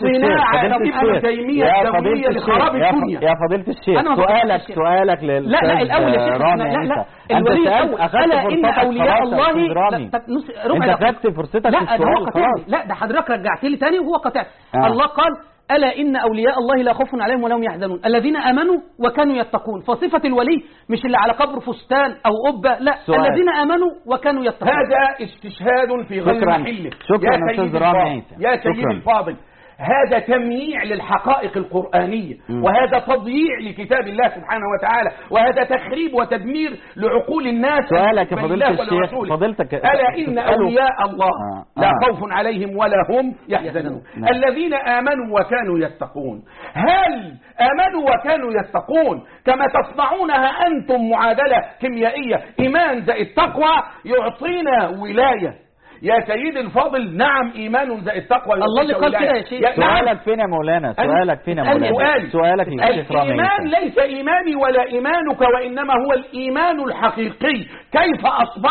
الشيخ يا فضيلة الشيخ سؤالك لا الأول يا شيخ لا الولي ألا إن أولياء الله انت خدت فرصتك في السؤال خلاص. لا ده حضرتك رجعت لي تاني وهو قطع. الله قال ألا إن أولياء الله لا خوف عليهم ولا هم يحزنون الذين آمنوا وكانوا يتقون. فصفة الولي مش اللي على قبر فستان أو قبة، لا الذين آمنوا وكانوا يتقون. هذا استشهاد في غير محله. شكرا أستاذ رامي عيسى. يا سيدي الفاضل، هذا تمييع للحقائق القرآنية، وهذا تضييع لكتاب الله سبحانه وتعالى، وهذا تخريب وتدمير لعقول الناس. سؤالك يا فضيلة الشيخ فضيلتك ألا إن أولياء الله لا خوف عليهم ولا هم يحزنون الذين آمنوا وكانوا يتقون. هل آمنوا وكانوا يتقون كما تصنعونها أنتم معادلة كيميائية إيمان زائد تقوى يعطينا ولاية؟ يا سيدي الفاضل نعم إيمان زائد التقوى. الله اللي قال كده يا شيخ. سؤالك فين يا مولانا؟ سؤالك فين يا مولانا؟ سؤالك للشيخ رامي. الإيمان ليس إيماني ولا إيمانك، وإنما هو الإيمان الحقيقي. كيف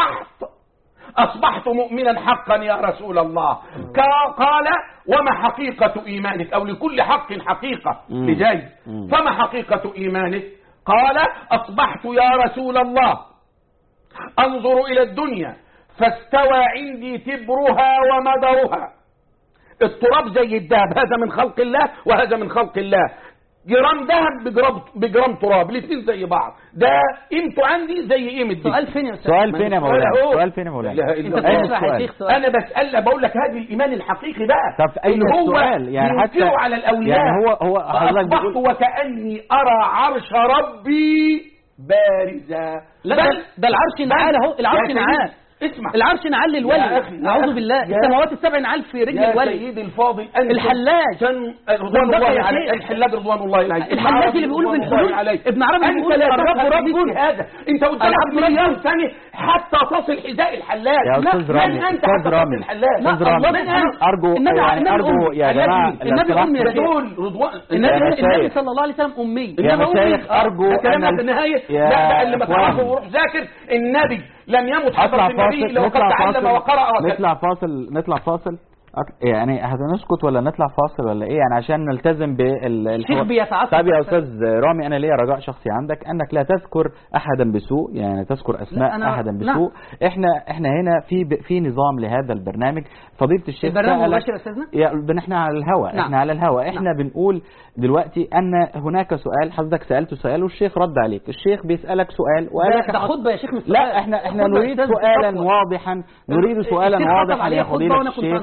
أصبحت مؤمنا حقا يا رسول الله؟ قال وما حقيقة إيمانك؟ أو لكل حق حقيقة لجاي. فما حقيقة إيمانك؟ قال أصبحت يا رسول الله أنظر إلى الدنيا فاستوى عندي تبرها ومدرها. التراب زي الذهب، هذا من خلق الله وهذا من خلق الله. جرام ذهب بجرام تراب، الاثنين زي بعض. ده قيمته عندي زي قيمه دي. سؤال فين يا استاذ؟ سؤال فين يا مولانا؟ سؤال فين يا مولانا؟ انا بسأل بقول لك هذه الايمان الحقيقي بقى. طب اين السؤال؟ يعني حتى على الاولياء. يعني هو حضرتك بتقول وكأني ارى عرش ربي بارزا. لا ده العرش نعال اهو. العرش نعال. اسمع، العرش نعال للولي. أعوذ بالله. السماوات السبع نعال في رجل الولي. يا سيدي الفاضل الحلاج رضوان الله عليه. الحلاج رضوان الله عليه. الحلاج اللي بيقول بالحلول. ابن عربي بيقول الرب رب هذا. انت قدامك مليار ثانية حتى تصل حذاء الحلاج. يا استاذ رامي، استاذ رامي، استاذ رامي، ارجو يا جماعه النبي دول رضوان. النبي صلى الله عليه وسلم امي. يا مشايخ ارجو ان النهايه لا اللي ما تعرفه وروح ذاكر. النبي لم يمت حضرة النبي لو قد تعلم وقرأ. نطلع فاصل يعني هنسكت ولا نطلع فاصل ولا ايه؟ يعني عشان نلتزم الشيخ بيتعصب. طيب يا استاذ رامي، انا ليا رجاء شخصي عندك انك لا تذكر احدا بسوء، يعني تذكر اسماء احدا بسوء. احنا هنا في نظام لهذا البرنامج. فضيلة الشيخ البرنامج مباشر يا استاذنا؟ احنا على الهواء. احنا على الهواء. احنا بنقول دلوقتي ان هناك سؤال، حضرتك سالته سؤال والشيخ رد عليك. الشيخ بيسالك سؤال وقال ده خطبه يا شيخ. لا احنا نريد سؤالا واضحا، نريد سؤالا واضحا يا فضيلة الشيخ.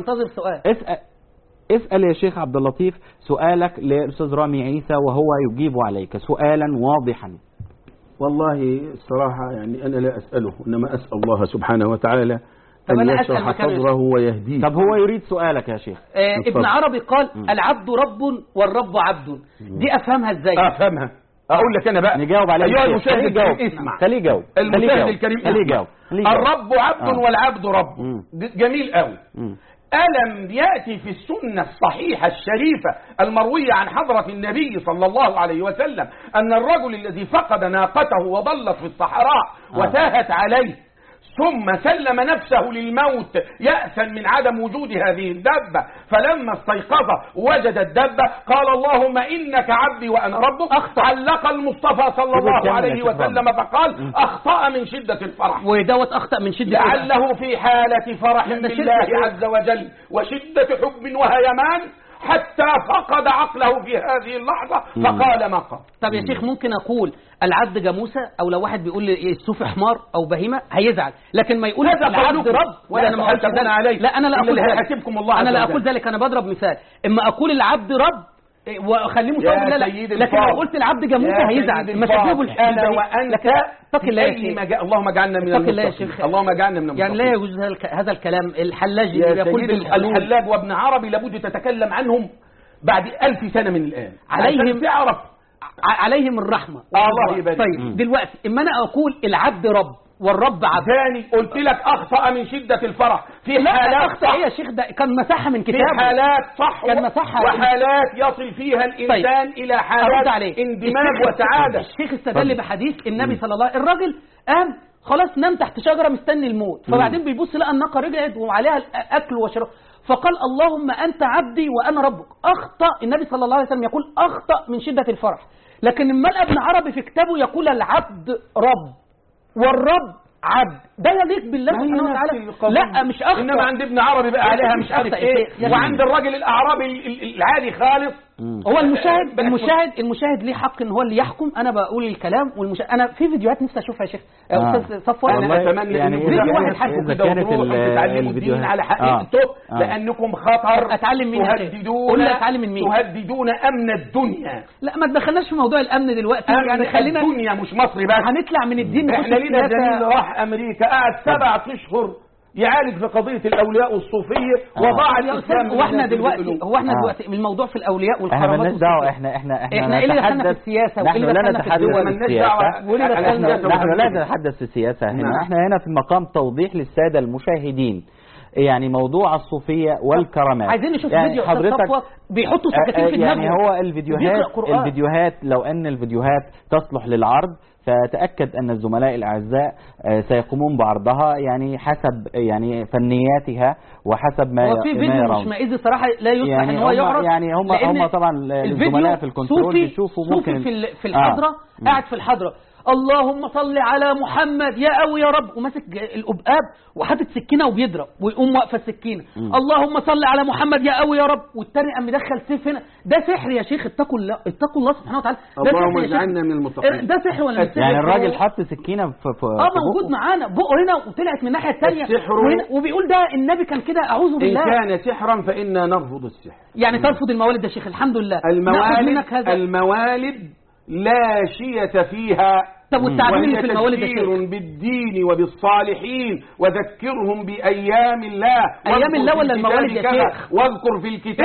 اسأل يا شيخ عبد اللطيف سؤالك للأستاذ رامي عيسى وهو يجيب عليك سؤالا واضحا. والله الصراحة يعني أنا لا أسأله، إنما أسأل الله سبحانه وتعالى أن يشرح صدره ويهديه. طب هو يريد سؤالك يا شيخ. ابن عربي قال العبد رب والرب عبد. دي أفهمها إزاي؟ أفهمها. أقول لك أنا بقى نجاوب عليه. أيها المشاهد الكريم اسمع. خليه يجاوب. المشاهد الكريم اسمع. الرب عبد والعبد رب. جميل قوي. ألم يأتي في السنة الصحيحة الشريفة المروية عن حضرة النبي صلى الله عليه وسلم أن الرجل الذي فقد ناقته وضلت في الصحراء وتاهت عليه ثم سلم نفسه للموت يأسا من عدم وجود هذه الدبة، فلما استيقظ وجد الدبة قال اللهم إنك عبدي وأنا ربك. علق المصطفى صلى الله عليه وسلم فقال أخطأ من شدة الفرح. ودوت أخطأ من شدة لعله في حالة فرح بالله عز وجل وشدة حب وهيمان حتى فقد عقله في هذه اللحظة فقال ما قال. طب يا شيخ ممكن أقول العبد جاموسة، أو لو واحد بيقول لي الصوفي حمار أو بهيمة هيزعل، لكن ما يقول العبد رب ولا أنا ما قلتش ذلك. لا أنا لا أقول ذلك، أنا لا أقول ذلك، أنا بضرب مثال. إما أقول العبد رب واخليه مساوي لا لا، لكن لو قلت العبد جاموسه هيزعل. مش هجيب الحاله وانت اتق الله يا شيخ. اللهم اجعلنا من المتقين، اللهم اجعلنا من المتقين. يعني لا يجوز هذا الكلام. الحلاج يقول الحلاج وابن عربي لابد تتكلم عنهم بعد 1000 سنة من الآن عليهم تعرف عليهم الرحمة. الله يبارك. طيب دلوقتي اما انا اقول العبد رب والرب عبد، ثاني قلت لك اخطأ من شدة الفرح في حالات اخطأ ايه يا شيخ؟ ده كان مساحة من كتابه، في حالات صح كان مساحة وحالات يصل فيها الانسان الى حالات اندماج وسعادة. الشيخ استدل بحديث النبي صلى الله عليه وسلم. الراجل قام خلاص نام تحت شجرة مستني الموت، فبعدين بيبص لقى الناقة رجعت وعليها الاكل وشرب، فقال اللهم أنت عبدي وأنا ربك. أخطأ النبي صلى الله عليه وسلم يقول أخطأ من شدة الفرح. لكن الملأ ابن عربي في كتابه يقول العبد رب والرب عبد، ده يليق بالله سبحانه وتعالى. لا مش أخطأ، إنما عند ابن عربي بقى عليها مش عارف إيه، وعند الراجل الأعرابي العادي خالص. هو المشاهد ليه حق إن هو اللي يحكم. أنا بقول الكلام أنا في فيديوهات نفسي أشوفها يا شيخ أستاذ صفوان. أنا أتمنى يعني فيديو واحد حكم كده وتروحوا تتعلموا الدين على حقيقته، لأنكم خطر. أتعلم مين؟ أتعلم من مين؟ تهددون أمن الدنيا. لا ما تدخلناش في موضوع الأمن دلوقتي، يعني خلينا الدنيا مش مصر بس، هنطلع من الدين. احنا لينا زميل راح أمريكا قعد 7 أشهر يعالج في قضية الأولياء والصوفية وضاع الإسلام. واحنا دلوقتي من الموضوع في الأولياء والكرامات. احنا مالناش دعوة، احنا إيه اللي دخلنا في السياسة؟ نحن لا نتحدث في السياسة، نحن لا نتحدث في السياسة هنا. احنا هنا في مقام توضيح للسادة المشاهدين يعني موضوع الصوفية والكرامات. عايزين نشوف يعني فيديو حضرتك بيحطوا سكاكين في دماغهم. يعني هو الفيديوهات لو ان الفيديوهات تصلح للعرض فتأكد أن الزملاء الأعزاء سيقومون بعرضها يعني حسب يعني فنياتها وحسب ما يرون. وفي فيديو مش مائزي صراحة لا يصلح يعني ان هو يعرض، يعني هم طبعا الزملاء في الكنترول بيشوفوا ممكن في الحضرة قاعد في الحضرة اللهم صل على محمد يا قوي يا رب، وماسك الأبقاب وحاطط سكينة وبيضرب ويقوم واقفه السكينة اللهم صل على محمد يا قوي يا رب، والتاني قام مدخل سيف هنا. ده سحر يا شيخ، اتقوا الله سبحانه وتعالى. اللهم اجعلنا من المتقين. ده سحر ولا مش سحر؟ يعني الراجل حط سكينة في موجود معانا بقه هنا وطلعت من الناحية الثانية وبيقول ده النبي كان كده. أعوذ بالله. إن كان سحرا فإنا نرفض السحر. يعني ترفض الموالد يا شيخ؟ الحمد لله. الموالد لا شية فيها. طب والتعبير اللي في الموالد ده تذكير بالدين وبالصالحين وذكرهم بأيام الله. أيام الله ولا الموالد يا شيخ؟ واذكر في الكتاب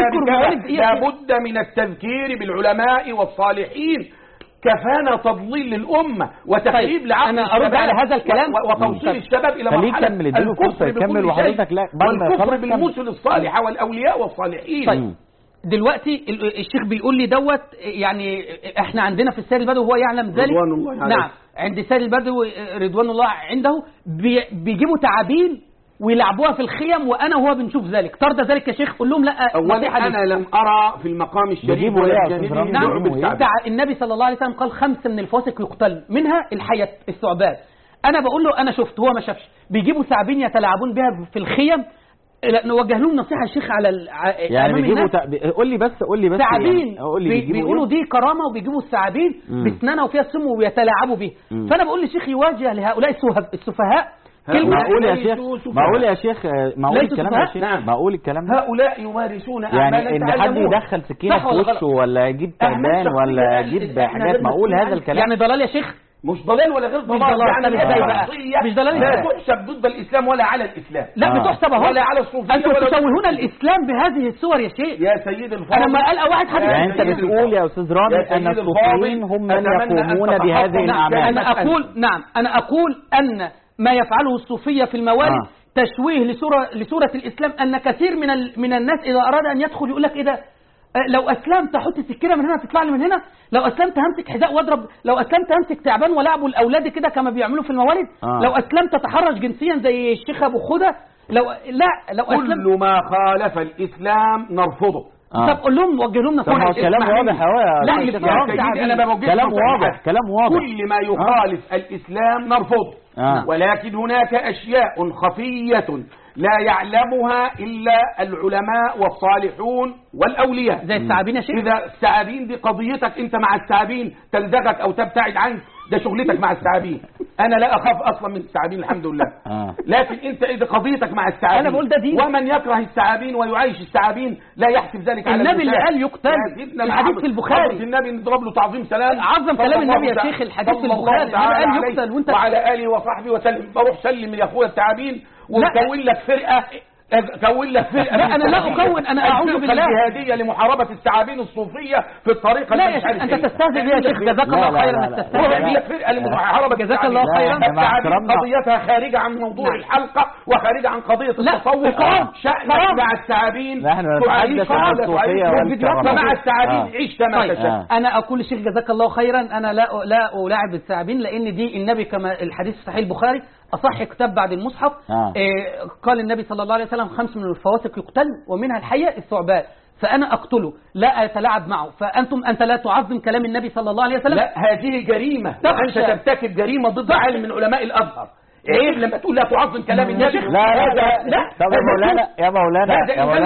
لابد من التذكير بالعلماء والصالحين. كفانا تضليل للأمة وتخريب لعقل أنا أرد على هذا الكلام وتوصيل الشباب إلى مرحلة الكفر بكل شيء والكفر بالمثل الصالحة والأولياء والصالحين. طيب دلوقتي الشيخ بيقول لي دوت يعني احنا عندنا في السيد البدوي وهو يعلم ذلك. رضوان الله عليه. نعم عند السيد البدوي رضوان الله عنده بيجيبوا تعابين ويلعبوها في الخيم وانا وهو بنشوف ذلك. ترضى ذلك يا شيخ؟ قول لهم لا. اولا انا لم ارى في المقام الشريف ولا الجانبي. نعم النبي صلى الله عليه وسلم قال 5 من الفواسق يقتل منها الحية الثعبان. انا بقول له انا شفت هو ما شافش. بيجيبوا ثعابين يتلاعبون بها في الخيم. نوجه لهم نصيحة يا شيخ على يعني بيجيبوا قول لي بس ثعابين يعني بيقولوا دي كرامة وبيجيبوا الثعابين بسنانها وفيها سم ويتلاعبوا به. فأنا بقول للشيخ يواجه لهؤلاء السفهاء كلمة. معقول يا شيخ معقول الكلام يا شيخ؟ نعم. معقول الكلام ده؟ هؤلاء يمارسون أعمالا يعني إن حد يدخل سكينة في وشه ولا يجيب تعبان ولا يجيب حاجات، معقول هذا الكلام؟ يعني ضلال يا شيخ؟ مش ضلال ولا غير ضلال، يعني مش ضلال. لا تحسب ضد الإسلام ولا على الإسلام. لا بتحسب اهو ولا على الصوفية. أنتم تشوهون الإسلام بهذه الصور يا شيخ. يا سيد الفاضل أنا ما قال واحد حد يعني أنت بتقول يا أستاذ رامي أن الصوفيين هم من يقومون بهذه الأعمال. أنا أقول أن ما يفعله الصوفية في الموالد تشويه لصورة الإسلام. أن كثير من الناس إذا أراد أن يدخل يقول لك إيه ده، لو أسلمت أحط سكينة من هنا تطلع لي من هنا، لو أسلمت همسك حذاء واضرب، لو أسلمت همسك تعبان ولعبوا الأولاد كده كما بيعملوا في الموالد، لو أسلمت تحرش جنسيا زي الشيخ أبو خدة، لو أسلمت كل ما خالف الإسلام نرفضه. طب قول لهم وجه لهم نصيحة. كلام واضح اهو يا سيدي. أنا بوجه كلام واضح. كل ما يخالف الإسلام نرفضه. ولكن هناك أشياء خفية لا يعلمها إلا العلماء والصالحون والأولياء. زي الثعابين يا شيخ. إذا الثعابين دي قضيتك أنت مع الثعابين تلدغك أو تبتعد عنك، ده شغلتك مع الثعابين. أنا لا أخاف أصلا من الثعابين الحمد لله. لكن أنت إذا قضيتك مع الثعابين، أنا بقول ده دين. ومن يكره الثعابين ويعيش الثعابين لا يحسب ذلك على النبي اللي قال يقتل الحديث في البخاري. النبي نضرب له تعظيم سلام، عظم كلام النبي يا شيخ. الحديث في البخاري قال يقتل وانت وعلى آله وصحبه وسلم. بروح سلم يا أخويا الثعابين وكون لك فرقة. لا انا لا اكون، انا اعوذ بالله. الجهاديه لمحاربه الثعابين الصوفيه في الطريقه. لا يا شيخ انت تستهزئ بيها يا شيخ. جزاك الله خيرا. هي فرقه لمحاربه. جزاك الله خيرا. الثعابين قضيتها خارجه عن موضوع الحلقه وخارجه عن قضيه التصوف. شأنك مع الثعابين تعيش مع الثعابين، عيش كما تشاء. انا اقول للشيخ جزاك الله خيرا، انا لا الاعب الثعابين، لان دي النبي كما الحديث في صحيح البخاري أصح كتاب بعد المصحف. قال النبي صلى الله عليه وسلم 5 من الفواسق يقتل ومنها الحية الثعبان، فأنا أقتله لا أتلاعب معه. أنت لا تعظم كلام النبي صلى الله عليه وسلم. لا هذه جريمة، أنت ترتكب جريمة ضد عالم من علماء الأزهر. عيب لما تقول لا تعظم كلام النبي. لا طب يا مولانا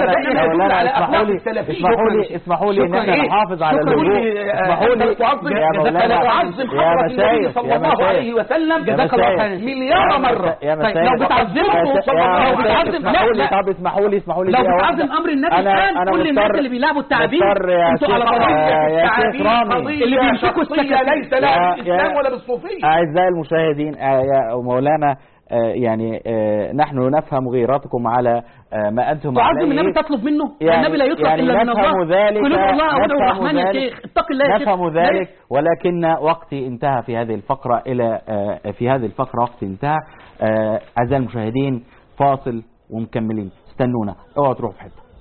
اسمحوا لي ان احنا نحافظ على الوضوء. اسمحوا لي يا مولانا تعظم حضرة النبي صلى الله عليه وسلم. جزاك الله خيرا مليار مرة. لو بتعظمه طب اسمحوا لي لو بتعظم امر النبي كان كل الناس اللي بيلعبوا التعابين انتوا على بعض اللي بيمسكوا السكه ليس لا بالاسلام ولا بالصوفيه. اعزائي المشاهدين يا مولانا يعني نحن نفهم غيرتكم على ما أنتم عليه. تعظم النبي تطلب منه النبي لا يطلب إلا من الله. قل الله وادعوا الرحمن يا شيخ. اتق الله يا شيخ. نفهم ذلك، ولكن وقتي انتهى في هذه الفقرة. في هذه الفقرة وقتي انتهى. أعزائي المشاهدين فاصل ومكملين، استنونا اوعوا تروحوا في حتة.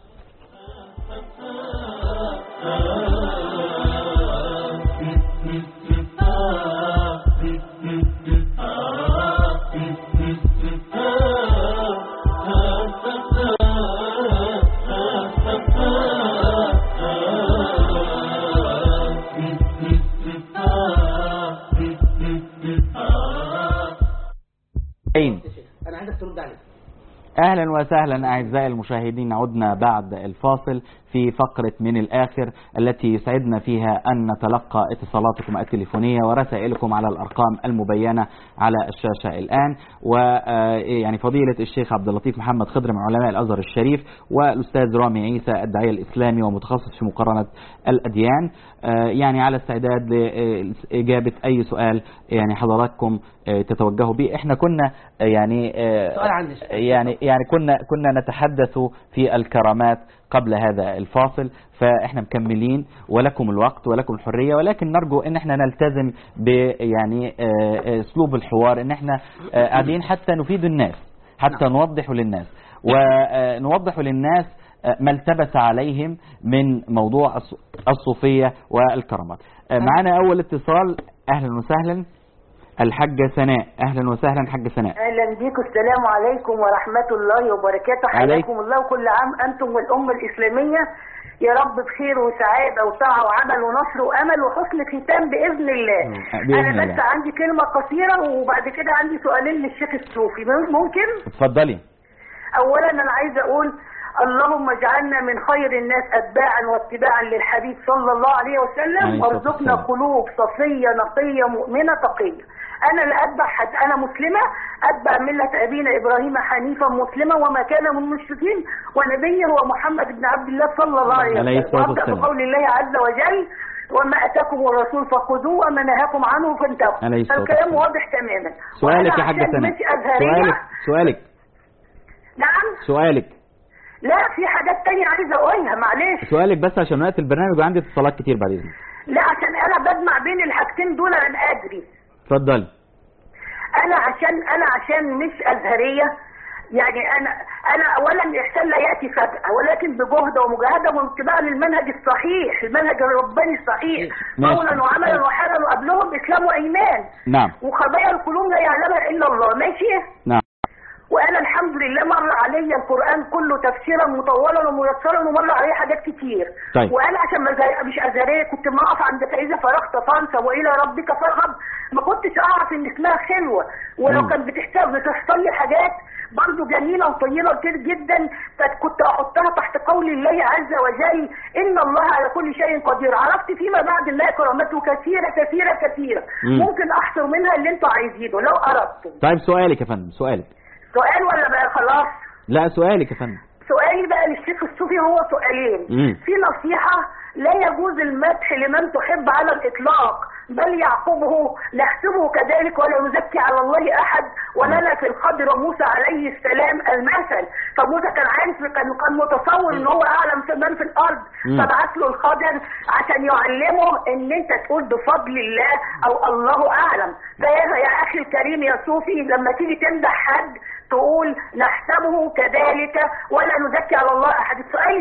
أنا عايزك ترد عليه. أهلا وسهلا أعزائي المشاهدين، عدنا بعد الفاصل في فقرة من الآخر التي يسعدنا فيها أن نتلقى اتصالاتكم التليفونية ورسائلكم على الأرقام المبينة على الشاشة الآن. ويعني فضيلة الشيخ عبد اللطيف محمد خضر من علماء الأزهر الشريف، والأستاذ رامي عيسى الداعية الإسلامي ومتخصص في مقارنة الأديان، يعني على استعداد لإجابة أي سؤال يعني حضراتكم تتوجهوا به. احنا كنا يعني كنا نتحدث في الكرامات قبل هذا الفاصل، فاحنا مكملين ولكم الوقت ولكم الحرية، ولكن نرجو ان احنا نلتزم يعني اسلوب الحوار، ان احنا قاعدين حتى نفيد الناس، حتى نوضح للناس ونوضح للناس ما التبس عليهم من موضوع الصوفية والكرامات. معنا اول اتصال. اهلا وسهلا الحاجة سناء. أهلا وسهلا حاجة سناء. أهلا بكم. السلام عليكم ورحمة الله وبركاته. حياكم الله وكل عام أنتم والأمة الإسلامية يا رب بخير وسعادة وطاعة وعمل ونصر وأمل وحسن ختام بإذن الله. أنا بس عندي كلمة قصيرة وبعد كده عندي سؤالين للشيخ الصوفي، ممكن؟ اتفضلي. أولا أنا عايزة أقول اللهم اجعلنا من خير الناس أتباعا واتباعا للحبيب صلى الله عليه وسلم، وارزقنا قلوب صفية نقية مؤمنة تقية. أنا لا أتبع حد، أنا مسلمة أتبع ملة أبينا إبراهيم حنيفا مسلمة وما كان من المشركين، ونبيه هو محمد بن عبد الله صلى الله عليه وسلم. وأبدأ بقول الله عز وجل وما أتاكم الرسول فخذوه وما نهاكم عنه فانتهوا. الكلام واضح تماما. سؤالك يا حاجة سنة. سؤالك. نعم. سؤالك. لا في حاجات تانية عايزة أقولها معلش. سؤالك بس عشان وقت البرنامج وعندي اتصالات كتير بعد إذنك. لا عشان أنا بجمع بين الحاجتين دول أنا أدري. اتفضلي. أنا عشان مش أزهرية، يعني أنا أولا الإحسان لا يأتي فجأة ولكن بجهد ومجاهدة واتباع للمنهج الصحيح، المنهج الرباني الصحيح، قولا وعملا وحالا وقبلهم إسلام وإيمان. نعم. وخبايا القلوب لا يعلمها إلا الله. ماشي؟ نعم. وانا الحمد لله مر عليا القران كله تفسيرا مطولا وميسرا ومر عليا حاجات كتير. طيب. وانا عشان مش ازهريه كنت ما اقف عند فاذا فرغت فانصب والى ربك فارغب، ما كنتش اعرف ان اسمها خلوه، ولو كانت بتحصل لي حاجات برضه جميله وطيبه كتير جدا كنت احطها تحت قول الله عز وجل ان الله على كل شيء قدير. عرفت فيما بعد الله كرامته كثيره كثيره كثيره، ممكن احصر منها اللي انتوا عايزينه لو اردتم. طيب سؤالك يا فندم، سؤالك. سؤال ولا بقى خلاص؟ لا سؤالك يا فندم. سؤالي بقى للشيخ الصوفي هو سؤالين. في نصيحة: لا يجوز المدح لمن تحب على الإطلاق، بل يعقبه نحسبه كذلك ولا نزكي على الله أحد، ولنا في الخضر موسى عليه السلام المثل. فموسى كان عارف، كان متصور ان هو اعلم في من في الارض، فبعت له الخضر عشان يعلمه ان انت تقول بفضل الله او الله اعلم. فيا اخي الكريم يا صوفي، لما تيجي تمدح حد تقول نحسبه كذلك ولا نزكي على الله احد. السؤال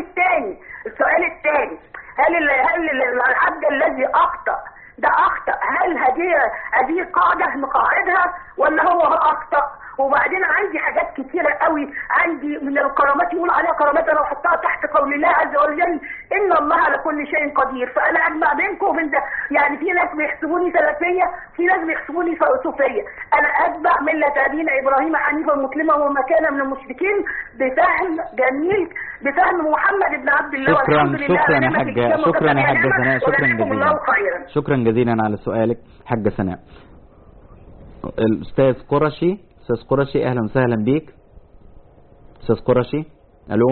الثاني هل العبد الذي اخطأ ده اخطأ، هل هذه قاعدة نقاعدها ولا هو اخطأ؟ وبعدين عندي حاجات كتيرة قوي عندي من الكرامات يقول عليها كرامات انا احطها تحت قول الله عز وجل ان الله على كل شيء قدير. فانا اجمع بينكم وبين ده، يعني في ناس بيحسبوني سلفية، في ناس بيحسبوني صوفية. انا اتبع ملة ابينا ابراهيم حنيفا مسلما وما كان من المشركين بفهم جميل، بفهم محمد بن عبد الله. والحمد لله. شكرا يا حاجة، شكرا يا حاجة سناء، شكرا جزيلا. شكرا جزيلا على سؤالك حاجة سناء. الأستاذ قرشي، أستاذ قرشي أهلا وسهلا بيك. أستاذ قرشي. ألو.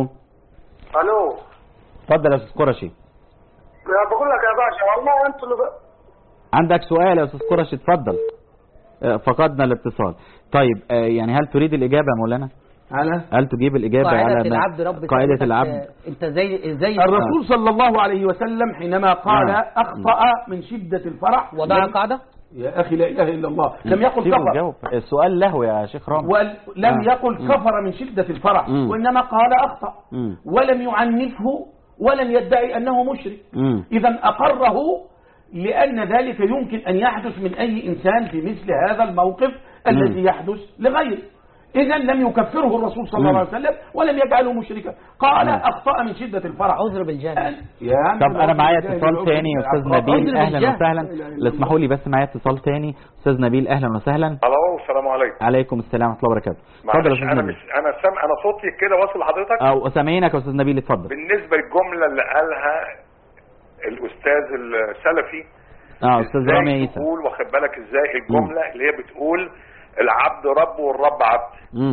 اتفضل يا أستاذ قرشي. بقول لك يا باشا والله أنتوا اللي عندك سؤال يا أستاذ قرشي؟ اتفضل. فقدنا الاتصال. طيب يعني هل تريد الإجابة يا مولانا؟ هل تجيب الإجابة على قاعدة العبد؟ انت زي الرسول صلى الله عليه وسلم حينما قال أخطأ من شدة الفرح وضع قاعدة. يا أخي لا إله إلا الله، لم يقل كفر. السؤال له يا شيخ رامي. ولم يقل كفر من شدة الفرح، وإنما قال أخطأ، ولم يعنفه ولم يدعي أنه مشرك. إذا أقره لأن ذلك يمكن أن يحدث من أي إنسان في مثل هذا الموقف الذي يحدث لغيره. إذا لم يكفره الرسول صلى الله عليه وسلم ولم يجعله مشركا، قال أخطأ من شدة الفرح. عذر بالجهل. طب أنا معايا اتصال تاني يا أستاذ نبيل، أهلا وسهلا. اسمحوا لي بس، معايا اتصال تاني. أستاذ نبيل أهلا وسهلا. الو السلام عليكم. عليكم السلام ورحمة الله وبركاته. اتفضل يا أستاذ نبيل. أنا صوتي كده واصل لحضرتك؟ أو سامعينك يا أستاذ نبيل، اتفضل. بالنسبة للجملة اللي قالها الأستاذ السلفي أستاذ رامي عيسى، بتقول واخد بالك إزاي الجملة اللي هي بتقول العبد رب والرب عبد.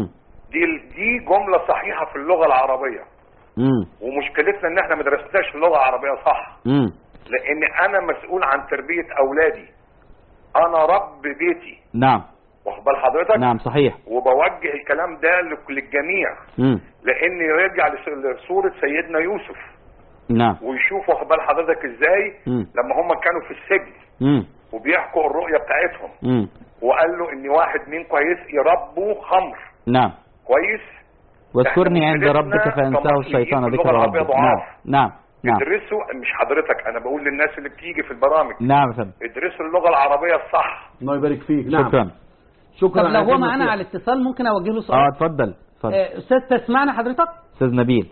دي جملة صحيحة في اللغة العربية. ومشكلتنا ان احنا ما درسناش اللغة العربية صح. لان انا مسؤول عن تربية اولادي، انا رب بيتي. نعم. واخد بال حضرتك؟ نعم صحيح. وبوجه الكلام ده للجميع. لان يرجع لصورة سيدنا يوسف. نعم. ويشوف واخد بال حضرتك ازاي لما هم كانوا في السجن وبيحكوا الرؤية بتاعتهم. وقال له ان واحد منكم يربوا خمر. نعم. كويس. واذكرني عند ربك فانساه الشيطان ذكر ربه. نعم. ادرسوا، مش حضرتك، انا بقول للناس اللي بتيجي في البرامج. نعم فندم. ادرسوا اللغة العربية الصح. الله يبارك فيك. نعم. شكرا. طب لو هو معانا على الاتصال ممكن اوجه له سؤال؟ اتفضل. استاذ تسمعنا حضرتك؟ استاذ نبيل.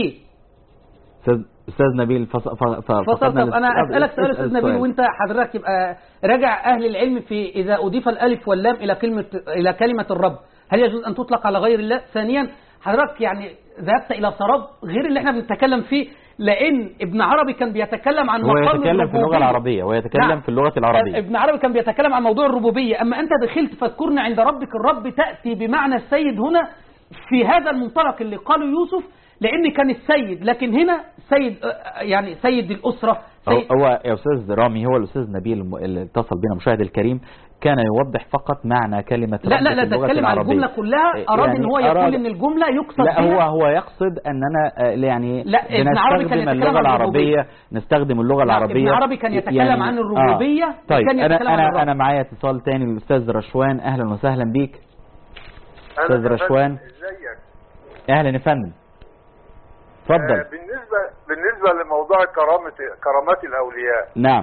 استاذ نبيل فصل. طب انا اسالك سؤال استاذ نبيل، وانت حضرتك يبقى راجع اهل العلم في اذا اضيف الالف واللام الى كلمه الرب، هل يجوز ان تطلق على غير الله؟ ثانيا حضرتك يعني ذهبت الى سراب غير اللي احنا بنتكلم فيه، لان ابن عربي كان بيتكلم عن مقام الربوبيه. ويتكلم في اللغه العربيه، ويتكلم في اللغه العربيه. ابن عربي كان بيتكلم عن موضوع الربوبيه، اما انت دخلت فاذكرني عند ربك الرب تاتي بمعنى السيد هنا في هذا المنطلق اللي قاله يوسف، لان كان السيد، لكن هنا سيد يعني سيد الاسره. هو يا استاذ رامي، هو الاستاذ نبيل اللي اتصل بنا مشاهد الكريم كان يوضح فقط معنى كلمه لا تتكلم عن الجمله كلها. اراد ان هو يقول ان الجمله يقصد لا هو يقصد اننا يعني بنستخدم اللغه العربيه، نستخدم اللغه العربيه. ابن عربي كان يتكلم عن الربوبيه. طيب انا معايا اتصال تاني للاستاذ رشوان، اهلا وسهلا بيك. استاذ رشوان ازيك؟ اهلا يا فندم، اتفضل. بالنسبه لموضوع كرامات الاولياء، نعم،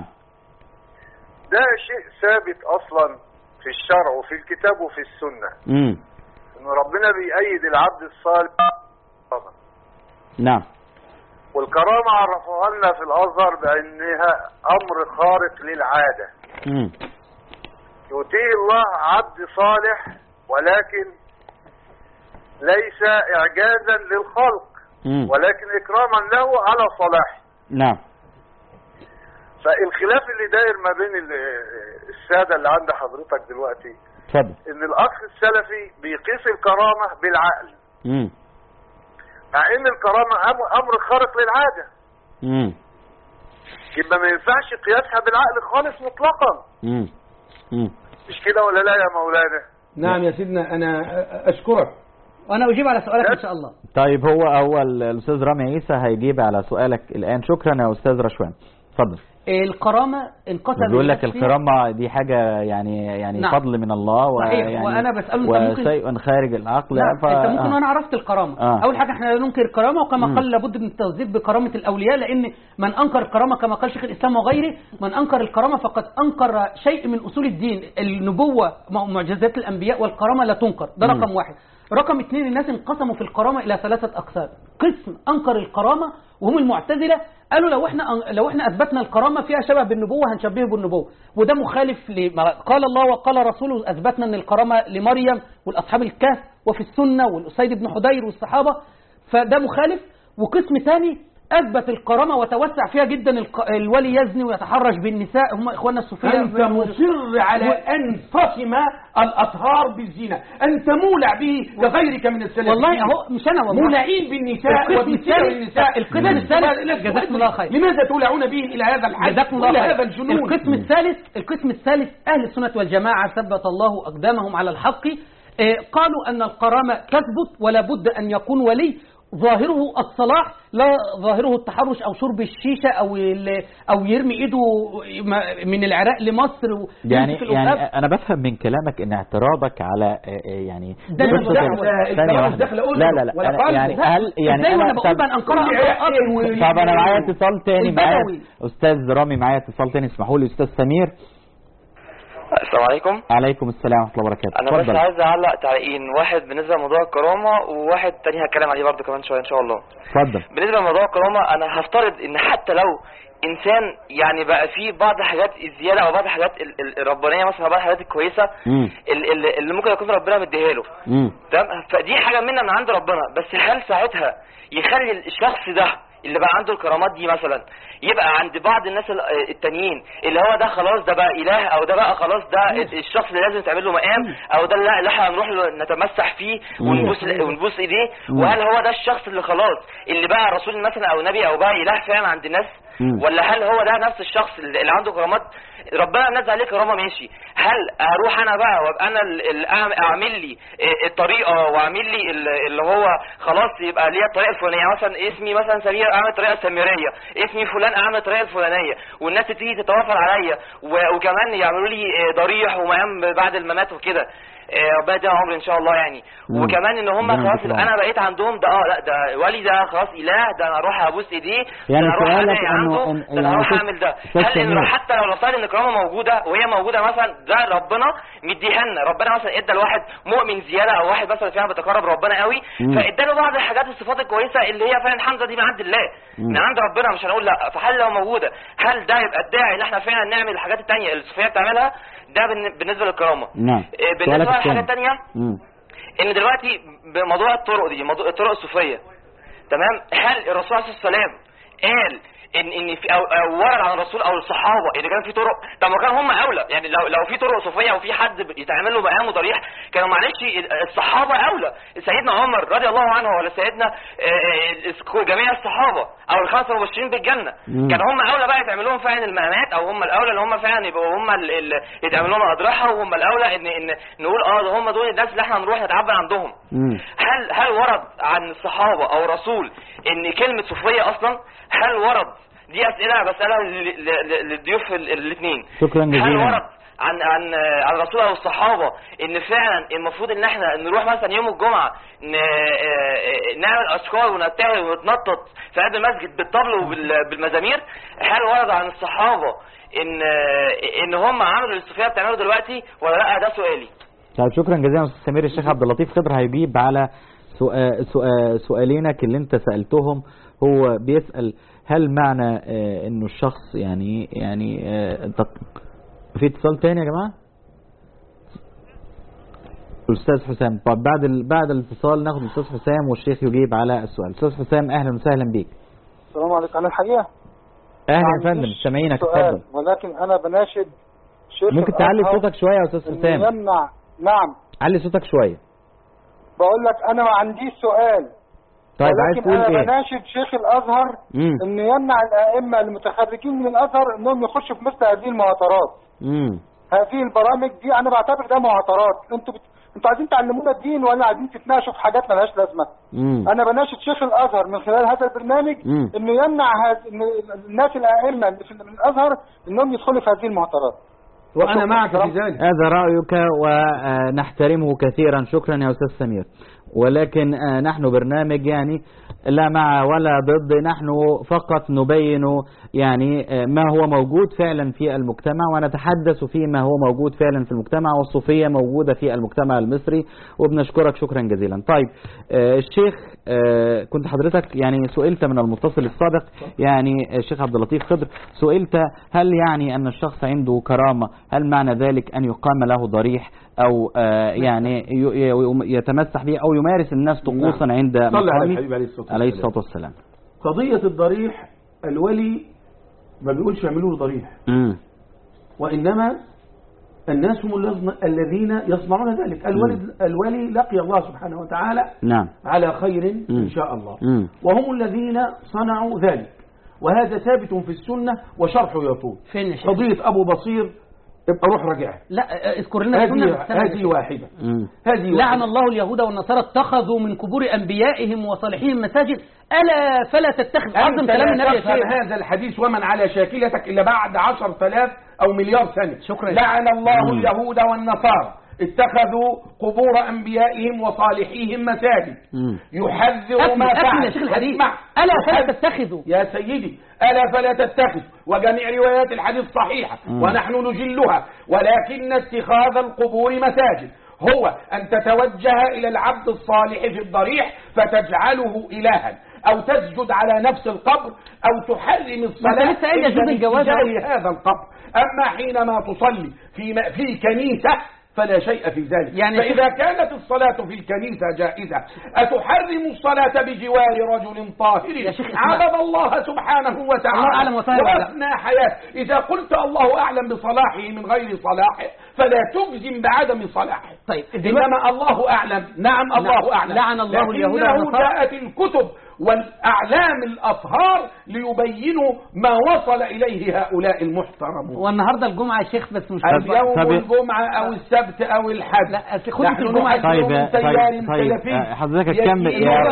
ده شيء ثابت اصلا في الشرع وفي الكتاب وفي السنه. ان ربنا بيأيد العبد الصالح. نعم. والكرامة عرفوها لنا في الازهر بانها امر خارق للعادة. يؤتيه الله عبد صالح ولكن ليس اعجازا للخلق ولكن اكراما له على صلاحه. نعم. فالخلاف اللي داير ما بين السادة اللي عند حضرتك دلوقتي اتفضل. ان الاخ السلفي بيقيس الكرامة بالعقل مع ان الكرامة امر خارق للعادة. يبقى ما ينفعش قياسها بالعقل خالص مطلقا. مش كده ولا لا يا مولانا؟ نعم يا سيدنا، انا اشكرك وانا اجيب على سؤالك ان شاء الله. طيب هو الاستاذ رامي عيسى هيجيب على سؤالك الان. شكرا يا استاذ رشوان. اتفضل. الكرامة انقسم. بيقول لك الكرامة دي حاجة يعني نعم. فضل من الله وأنا بسأله وشيء خارج العقل. نعم. انت ممكن وانا عرفت الكرامة. اول حاجة احنا لا ننكر الكرامة، وكما قال لابد من التصديق بكرامة الاولياء، لان من انكر الكرامة كما قال شيخ الاسلام وغيره، من انكر الكرامة فقد انكر شيء من اصول الدين. النبوة معجزات الانبياء والكرامة لا تنكر. ده رقم واحد. رقم 2، الناس انقسموا في الكرامة الى 3 اقسام. قسم انكر الكرامة وهم المعتزلة، قالوا لو احنا اثبتنا الكرامه فيها شبه بالنبوه هنشبهه بالنبوه، وده مخالف لما قال الله وقال رسوله. اثبتنا ان الكرامه لمريم والاصحاب الكهف وفي السنه والاسيد بن حدير والصحابه، فده مخالف. وقسم ثاني اثبت الكرامه وتوسع فيها جدا. الولي يزني ويتحرش بالنساء، هم اخواننا الصوفيه. انت مصر على ان تصم الاطهار بالزنا، ان تمولع به لغيرك من السلفيين. والله اهو مش انا والله مولعين بالنساء وبالسلف النساء. القسم الثالث جزاكم الله خير. لماذا تولعون به الى هذا الحد والى هذا الجنون؟ القسم الثالث اهل السنه والجماعه ثبت الله اقدامهم على الحق، قالوا ان الكرامه تثبت ولا بد ان يكون ولي ظاهره الصلاح، لا ظاهره التحرش او شرب الشيشه او يرمي ايده من العراق لمصر. يعني انا بفهم من كلامك ان اعتراضك على يعني لا يعني هل يعني انا بقول بان انكرها. طب انا معايا اتصال تاني، معايا استاذ رامي، معايا اتصال تاني، اسمحوا لي. استاذ سمير. السلام عليكم. عليكم السلام ورحمه الله وبركاته. انا بس عايز اعلق تعليقين، واحد بالنسبه لموضوع الكرامه وواحد تاني هتكلم عليه برضه كمان شويه ان شاء الله. اتفضل. بالنسبه لموضوع الكرامه، انا هفترض ان حتى لو انسان يعني بقى فيه بعض الحاجات الزياده او بعض الحاجات الربانيه مثلا، بعض الحاجات الكويسه اللي ممكن يكون ربنا مديها له، تمام، فدي حاجه منا من عند ربنا. بس هل ساعتها يخلي الشخص ده اللي بقى عنده الكرامات دي مثلا يبقى عند بعض الناس التانيين اللي هو ده خلاص ده بقى اله، او ده بقى خلاص ده الشخص اللي لازم تعمل له مقام، او ده اللي احنا هنروح نتمسح فيه ونبوس ايديه؟ وهل هو ده الشخص اللي خلاص اللي بقى رسول مثلا او نبي او بقى اله فعلا عند الناس؟ ولا هل هو ده نفس الشخص اللي عنده كرامات ربنا نزل عليه كرامه ماشي؟ هل اروح انا بقى وابقى انا اللي اعمل لي الطريقه واعمل لي اللي هو خلاص يبقى ليا الطريقه الفلانيه، مثلا اسمي مثلا سمير اعمل الطريقه السميريه، اسمي فلان اعمل الطريقه الفلانيه، والناس تيجي تتوافر عليا وكمان يعملوا لي ضريح ومقام بعد الممات وكده. ربنا يدينا عمر ان شاء الله يعني. وكمان ان هم خلاص انا بقيت عندهم ده لا ده ولي ده خلاص اله، ده انا اروح ابوس ايديه، ده انا اروح ادعي عنده، ده انا اروح اعمل ده. هل حتى لو نفترض ان الكرامه موجوده وهي موجوده مثلا، ده ربنا مديها لنا، ربنا مثلا ادى لواحد مؤمن زياده او واحد مثلا فعلا بيتقرب ربنا قوي، فادى له بعض الحاجات الصفات الكويسه اللي هي فعلا حمزه دي من عند الله، من عند ربنا، مش هنقول لا. فهل لو موجوده هل ده يبقى الداعي ان احنا فعلا نعمل الحاجات الثانيه اللي الصوفيه بتعملها؟ ده بالنسبه للكرامه. نعم. بالنسبه للحاجه الثانيه ان دلوقتي بموضوع الطرق دي، موضوع الطرق الصوفيه، تمام، هل الرسول عليه الصلاه والسلام قال ان في او ورد عن الرسول او الصحابه ان كان في طرق؟ طب ما كانوا هم اولى، يعني لو في طرق صوفيه او في حد يتعمل له مقام وضريح كانوا معلش الصحابه اولى. سيدنا عمر رضي الله عنه ولا سيدنا جميع الصحابه او الخمسه المبشرين بالجنه كانوا هم اولى بقى يتعمل لهم فعلا المقامات، او هم الاولى اللي هم فعلا يبقوا هم اللي يتعمل لهم اضرحه، وهم الاولى ان نقول ده هم دول الناس اللي احنا هنروح نتعبر عندهم. هل ورد عن الصحابه او الرسول ان كلمه صوفيه اصلا؟ هل ورد؟ دي اسئله بسالها للضيوف الاثنين. شكرا جزيلا. هل ورد عن الرسول او الصحابه ان فعلا المفروض ان احنا نروح مثلا يوم الجمعه نعمل اشكار ونبتهل ونتنطط في قلب المسجد بالطبل وبالمزامير؟ هل ورد عن الصحابه ان هم عملوا الصوفيه بتعملوا دلوقتي ولا لا؟ ده سؤالي. طيب شكرا جزيلا استاذ سمير. الشيخ عبد اللطيف خضر هيجيب على سؤالينك اللي انت سألتهم. هو بيسأل هل معنى انه الشخص يعني في اتصال تاني يا جماعة؟ الأستاذ حسام. طب بعد الاتصال ناخد الأستاذ حسام والشيخ يجيب على السؤال. أستاذ حسام أهلا وسهلا بيك. السلام عليكم. أنا الحقيقة أهلا يا فندم سامعينك اتفضل. ولكن أنا بناشد شيخ ممكن تعلي صوتك شوية يا أستاذ حسام؟ يمنع. نعم علي صوتك شوية. بقول لك أنا ما عنديش سؤال. طيب عايز تقول أنا إيه؟ بناشد شيخ الأزهر إنه يمنع الأئمة المتخرجين من الأزهر إنهم يخشوا في مثل هذه المعطرات. هذه البرامج دي أنا بعتبر ده معطرات. انتوا عايزين تعلمونا الدين ولا عايزين تتناقشوا في حاجات مالهاش لازمه؟ انا بناشد شيخ الازهر من خلال هذا البرنامج انه يمنع إن الناس الائمه اللي من الازهر انهم يدخلوا في هذه المعطرات. وانا معك في ذلك. هذا رايك ونحترمه كثيرا. شكرا يا استاذ سمير. ولكن نحن برنامج يعني لا مع ولا ضد، نحن فقط نبين يعني ما هو موجود فعلا في المجتمع ونتحدث فيما هو موجود فعلا في المجتمع، والصوفية موجودة في المجتمع المصري وبنشكرك شكرا جزيلا. طيب الشيخ كنت حضرتك يعني سئلت من المتصل السابق يعني الشيخ عبد اللطيف خضر، سئلت هل يعني أن الشخص عنده كرامة هل معنى ذلك أن يقام له ضريح أو يعني يتمسح به أو يمارس الناس طقوسا عند مقامه عليه الصلاة والسلام. قضية الضريح الولي ما بيقولش يعملوا له ضريح، وإنما الناس هم الذين يصنعون ذلك. الولي لقي الله سبحانه وتعالى على خير إن شاء الله، وهم الذين صنعوا ذلك، وهذا ثابت في السنة وشرحه يطول. قضية أبو بصير ابقى روح راجعها. لا اذكر لنا هذه واحدة. لعن الله اليهود والنصارى اتخذوا من قبور انبيائهم وصالحين مساجد الا فلا تتخذ. عظم كلام النبي يا شيخ. هذا الحديث ومن على شاكلتك الا بعد 10,000 أو مليار سنة. شكرا. لعن الله اليهود والنصارى اتخذوا قبور انبيائهم وصالحيهم مساجد. يحذر ما فعل. الا فلا تتخذوا يا سيدي، الا فلا تتخذ، وجميع روايات الحديث صحيحه ونحن نجلها، ولكن اتخاذ القبور مساجد هو ان تتوجه الى العبد الصالح في الضريح فتجعله الها، او تسجد على نفس القبر، او تحرم الصلاه في هذا القبر. اما حينما تصلي في كنيسه فلا شيء في ذلك. يعني فإذا كانت الصلاة في الكنيسة جائزة، أتحرم الصلاة بجوار رجل طاهر عبد الله سبحانه وتعالى وأثنى حياته؟ إذا قلت الله أعلم بصلاحه من غير صلاحه فلا تجزم بعدم صلاحه. طيب إنما الله أعلم. نعم الله أعلم. لعن الله اليهود والنصارى. جاءت الكتب والأعلام الأطهار ليبينوا ما وصل إليه هؤلاء المحترمون. والنهاردة الجمعة يا شيخ، بس مش اليوم الجمعة أو السبت أو الحد. لا خطبة الجمعة. طيب حضرتك كمل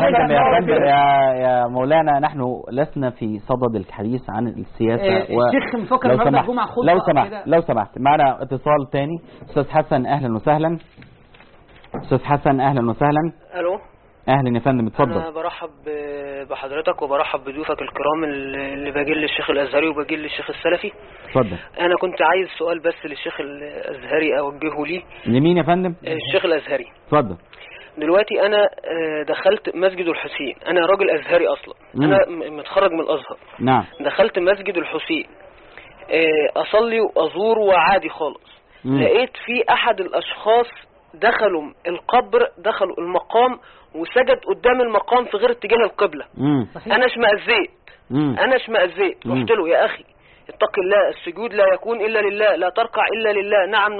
يا مولانا. نحن لسنا في صدد الحديث عن السياسة. الشيخ مفكر النهاردة الجمعة خطبة. لو سمحت معنا اتصال تاني. أستاذ حسن أهلا وسهلا. أستاذ حسن أهلا وسهلا. ألو اهلا يا فندم اتفضل. انا برحب بحضرتك وبرحب بضيوفك الكرام اللي باجي للشيخ الازهري وباجي للشيخ السلفي. اتفضل. انا كنت عايز سؤال بس للشيخ الازهري اوجهه ليه. لمين يا فندم؟ الشيخ الازهري. اتفضل. دلوقتي انا دخلت مسجد الحسين، انا راجل ازهري اصلا. انا متخرج من الازهر. نعم. دخلت مسجد الحسين اصلي وازور وعادي خالص. لقيت في احد الاشخاص دخلوا القبر، دخلوا المقام وسجد قدام المقام في غير اتجاه القبلة. انا اشمأزيت رحت له يا اخي اتق الله، السجود لا يكون الا لله، لا تركع الا لله. نعم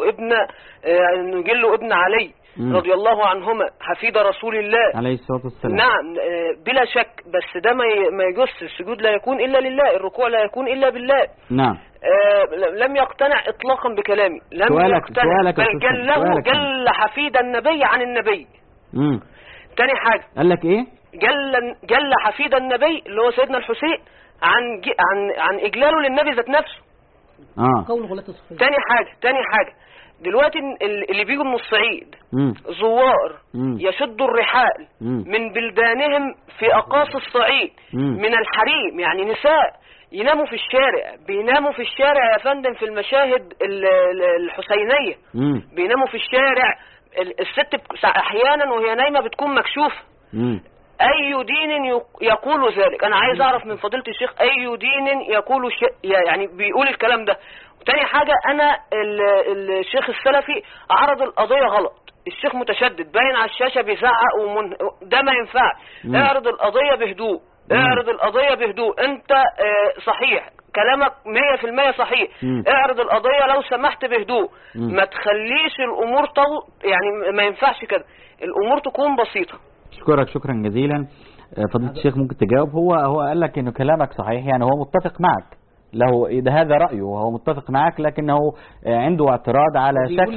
نجل ابن علي رضي الله عنهما حفيد رسول الله عليه الصلاة والسلام. نعم بلا شك، بس ده ما يجوز. السجود لا يكون الا لله، الركوع لا يكون الا بالله. نعم. لم يقتنع اطلاقا بكلامي، لم يقتنع، بل جل حفيد النبي عن النبي. تاني حاجة قال لك ايه؟ جل حفيد النبي اللي هو سيدنا الحسين عن اجلاله للنبي ذات نفسه. تاني حاجة دلوقتي اللي بيجوا من الصعيد زوار يشدوا الرحال من بلدانهم في اقاصي الصعيد من الحريم، يعني نساء يناموا في الشارع، بيناموا في الشارع يا فندم في المشاهد الحسينية، بيناموا في الشارع. الست احيانا وهي نايمة بتكون مكشوفة. اي دين يقول ذلك؟ انا عايز اعرف من فضيلة الشيخ اي دين يقول يعني بيقول الكلام ده. وتاني حاجة، انا الشيخ السلفي عرض القضية غلط، الشيخ متشدد باين على الشاشة بيزعق ده ما ينفعش. اعرض القضية بهدوء، اعرض القضية بهدوء. انت صحيح كلامك 100% صحيح. اعرض القضية لو سمحت بهدوء، ما تخليش الامور يعني ما ينفعش كده، الامور تكون بسيطة. اشكرك شكرا جزيلا. فضيلة الشيخ ممكن تجاوب؟ هو قال لك انه كلامك صحيح، يعني هو متفق معك، له ده هذا رأيه وهو متفق معك، لكنه عنده اعتراض على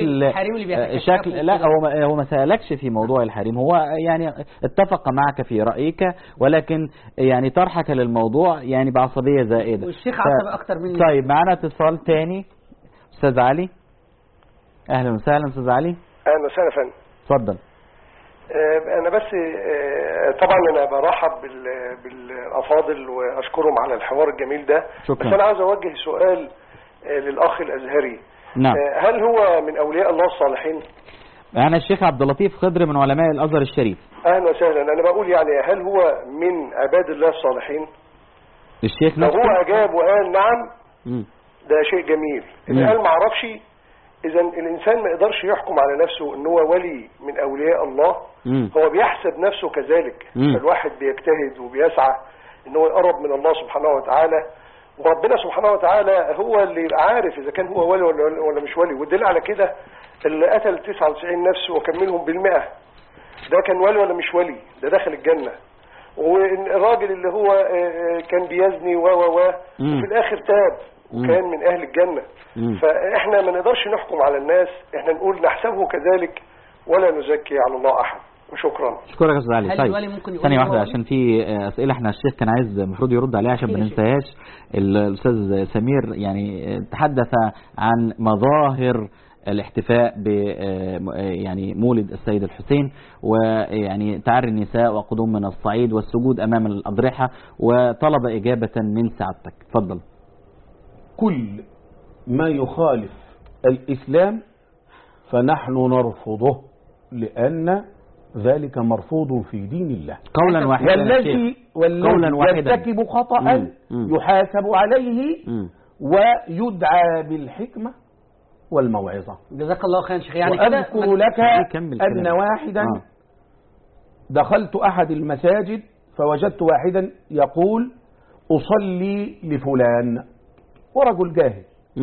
شكل لا هو ما سألكش في موضوع الحريم، هو يعني اتفق معك في رأيك، ولكن يعني طرحك للموضوع يعني بعصبية زائدة. والشيخ عصبي اكتر مني. طيب معنا اتصال تاني. استاذ علي، اهلا وسهلا استاذ علي. اهلا وسهلا فندم. اتفضل. انا بس طبعا انا برحب بالافاضل واشكرهم على الحوار الجميل ده. شكرا. بس انا عاوز اوجه سؤال للاخ الازهري. نعم. هل هو من اولياء الله الصالحين؟ انا الشيخ عبد اللطيف خضر من علماء الازهر الشريف. اهلا وسهلا. انا بقول يعني هل هو من عباد الله الصالحين؟ الشيخ لو هو اجاب وقال نعم ده شيء جميل. اذا قال ما اعرفش، اذا الانسان ما يقدرش يحكم على نفسه ان هو ولي من اولياء الله. هو بيحسب نفسه كذلك. فالواحد بيجتهد وبيسعى ان هو يقرب من الله سبحانه وتعالى، وربنا سبحانه وتعالى هو اللي عارف اذا كان هو ولي ولا مش ولي. والدليل على كده اللي قتل 99 نفس وكملهم ب100 ده كان ولي ولا مش ولي؟ ده دخل الجنة. والراجل اللي هو كان بيزني وفي الاخر تاب وكان من اهل الجنة. فاحنا ما نقدرش نحكم على الناس، احنا نقول نحسبه كذلك ولا نزكي على الله احد. وشكرا. شكرا يا استاذ علي. طيب ثانية واحدة عشان في اسئلة احنا الشيخ كان عايز المفروض يرد عليها عشان ما ننساهاش. الاستاذ سمير يعني تحدث عن مظاهر الاحتفاء ب يعني مولد السيد الحسين، ويعني تعري النساء وقدوم من الصعيد والسجود امام الاضرحة، وطلب اجابة من سعادتك. تفضل. كل ما يخالف الإسلام فنحن نرفضه، لأن ذلك مرفوض في دين الله قولا واحدا. والذي يرتكب خطأ يحاسب عليه ويدعى بالحكمة والموعظة. جزاك الله خيرا شيخ. يعني وأذكر لك أن واحدا دخلت أحد المساجد فوجدت واحدا يقول أصلي لفلان، ورجل جاهل.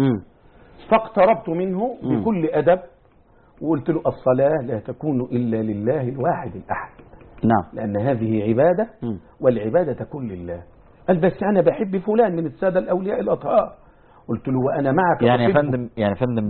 فاقتربت منه بكل أدب وقلت له الصلاة لا تكون إلا لله الواحد الأحد. نعم. لأن هذه عبادة والعبادة تكون لله. قال بس أنا بحب فلان من السادة الأولياء الأطهار. قلت له وأنا معك. يعني يا فندم يا فندم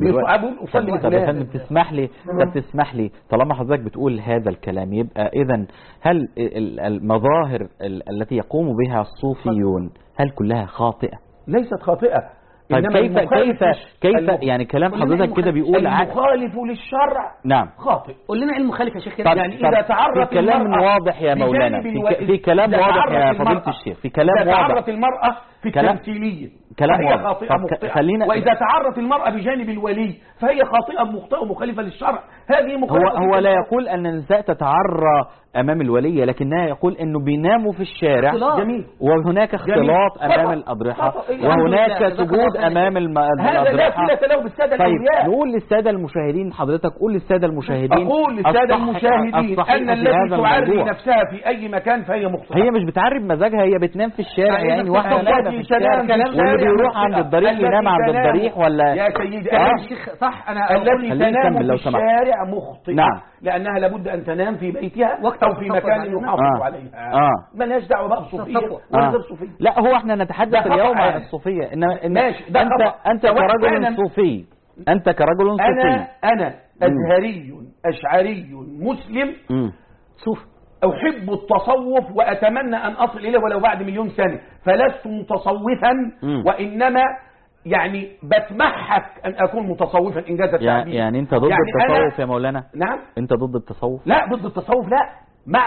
تسمح لي طالما حضرتك بتقول هذا الكلام، يبقى إذن هل المظاهر التي يقوم بها الصوفيون هل كلها خاطئة؟ ليست خاطئة. طيب كيف يعني كلام حضرتك كده بيقول المخالف للشرع نعم خاطئ. قول لنا ايه المخالف يا شيخ كده؟ يعني اذا تعرف في كلام واضح يا مولانا، في كلام واضح يا فضيلة الشيخ، في كلام واضح. إذا تعرف المرأة في التمثيلية فهي خاطئة مخطئة، وإذا تعرف المرأة بجانب الولي فهي خاطئة مخطئة مخالفة للشرع. هذه مخالفة. هو لا يقول أن النساء تتعرى أمام الولية، لكنها يقول أنه بيناموا في الشارع. جميل. وهناك اختلاط أمام الأضرحة، وهناك سجود أمام الأضرحة. هذا لا صلة له بالسادة الأولياء. نقول للسادة المشاهدين، حضرتك قول للسادة المشاهدين، أقول للسادة المشاهدين أن التي تعري نفسها في أي مكان فهي مخطئة. هي مش بتعري بمزاجها، هي بتنام في الشارع. يعني واحدة نايمة في الشارع واللي بيروح عند الضريح ينام عند الضريح ولا يا سيدي صح. أنا التي تنام في الشارع مخطئة. نعم. لأنها لابد أن تنام في بيتها أو في مكان يحافظ عليها. مالهاش دعوة بقى بصوفية ولا غير صوفية. لا هو احنا نتحدث اليوم عن الصوفية. أنت كرجل صوفي، أنت كرجل صوفي. أنا أزهري أشعري مسلم صوفي، أحب التصوف وأتمنى أن أصل إليه ولو بعد 1,000,000 سنة. فلست متصوفا وإنما يعني بتمحك أن أكون متصوفا إنجاز التعبير. يعني أنت ضد التصوف يا مولانا؟ نعم. أنت ضد التصوف؟ لا ضد التصوف لا، معه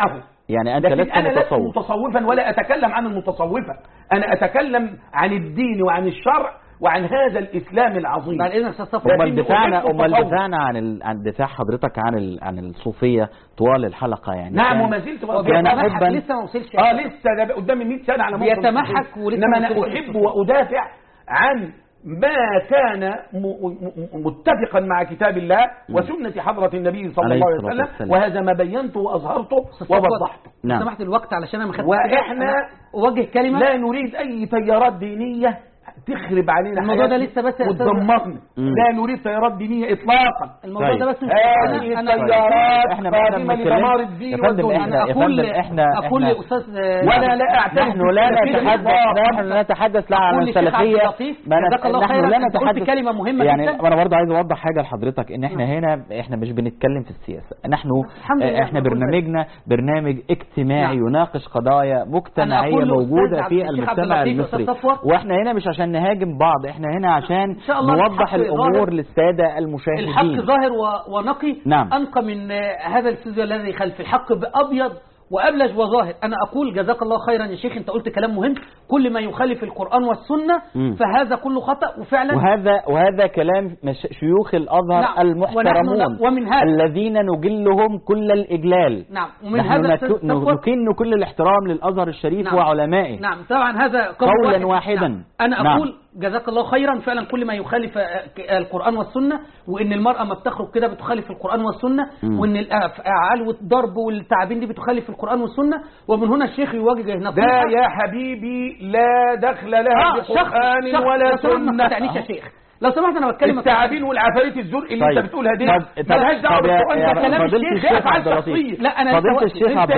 يعني أنت لست أنا لست متصوف متصوفا ولا أتكلم عن المتصوفة، أنا أتكلم عن الدين وعن الشرع وعن هذا الإسلام العظيم. أمال دفاعنا عن دفاع حضرتك عن الصوفية طوال الحلقة يعني. نعم وما زلت لسه ما وصلش. لسه ده قدامي 100 سنة على مصر بيتمحك ولسه. إنما أنا أحب وأدافع عن ما كان متفقا مع كتاب الله وسنة حضرة النبي صلى الله عليه وسلم، وهذا ما بينته وأظهرته ووضحته. نعم. سمحت الوقت علشان أنا ما خدتش. وإحنا أوجه كلمة، لا نريد أي تيارات دينية تخرب علينا الموضوع ده لسه بس وتدمرنا. لا نريد تيارات دينية إطلاقا. الموضوع ده بس هذه التيارات احنا قادمة لدمار الدين والدنيا. أنا أقول لأستاذ ولا لا أعترف. نحن لا نتحدث لا عن السلفية. نحن لا نتحدث كلمة مهمة يعني جدا. أنا برضه عايز أوضح حاجة لحضرتك، إن احنا هنا احنا مش بنتكلم في السياسة، احنا برنامجنا برنامج اجتماعي يناقش قضايا مجتمعية موجودة في المجتمع المصري، واحنا هنا مش عشان نهاجم بعض، احنا هنا عشان نوضح الأمور للسادة المشاهدين. الحق ظاهر ونقي. نعم. أنقى من هذا الاستوديو الذي خلف الحق بأبيض وأبلج وظاهر. أنا أقول جزاك الله خيرا يا شيخ، أنت قلت كلام مهم، كل ما يخالف القرآن والسنة فهذا كله خطأ. وفعلا وهذا كلام شيوخ الأزهر. نعم. المحترمون ومن هذا الذين نجلهم كل الإجلال. نعم. ومن هذا نكن كل الاحترام للأزهر الشريف. نعم. وعلمائه. نعم طبعا هذا قولا واحدا. نعم. أنا أقول جزاك الله خيرا، فعلا كل ما يخالف القرآن والسنة، وإن المرأة ما بتخرج كده بتخالف القرآن والسنة، وإن الأفعال والضرب والتعبين دي بتخالف القرآن والسنة، ومن هنا الشيخ يواجه نصيحة. ده يا حبيبي لا دخل لها بقرآن ولا سنة. ما تعنيش يا شيخ لو سمحت، انا بتكلم التعابين والعفاريت الزرق اللي انت بتقولها دي مالهاش دعوه بالقرآن. ده كلام الشيخ عبد اللطيف. لا انا فضيلة الشيخ عبد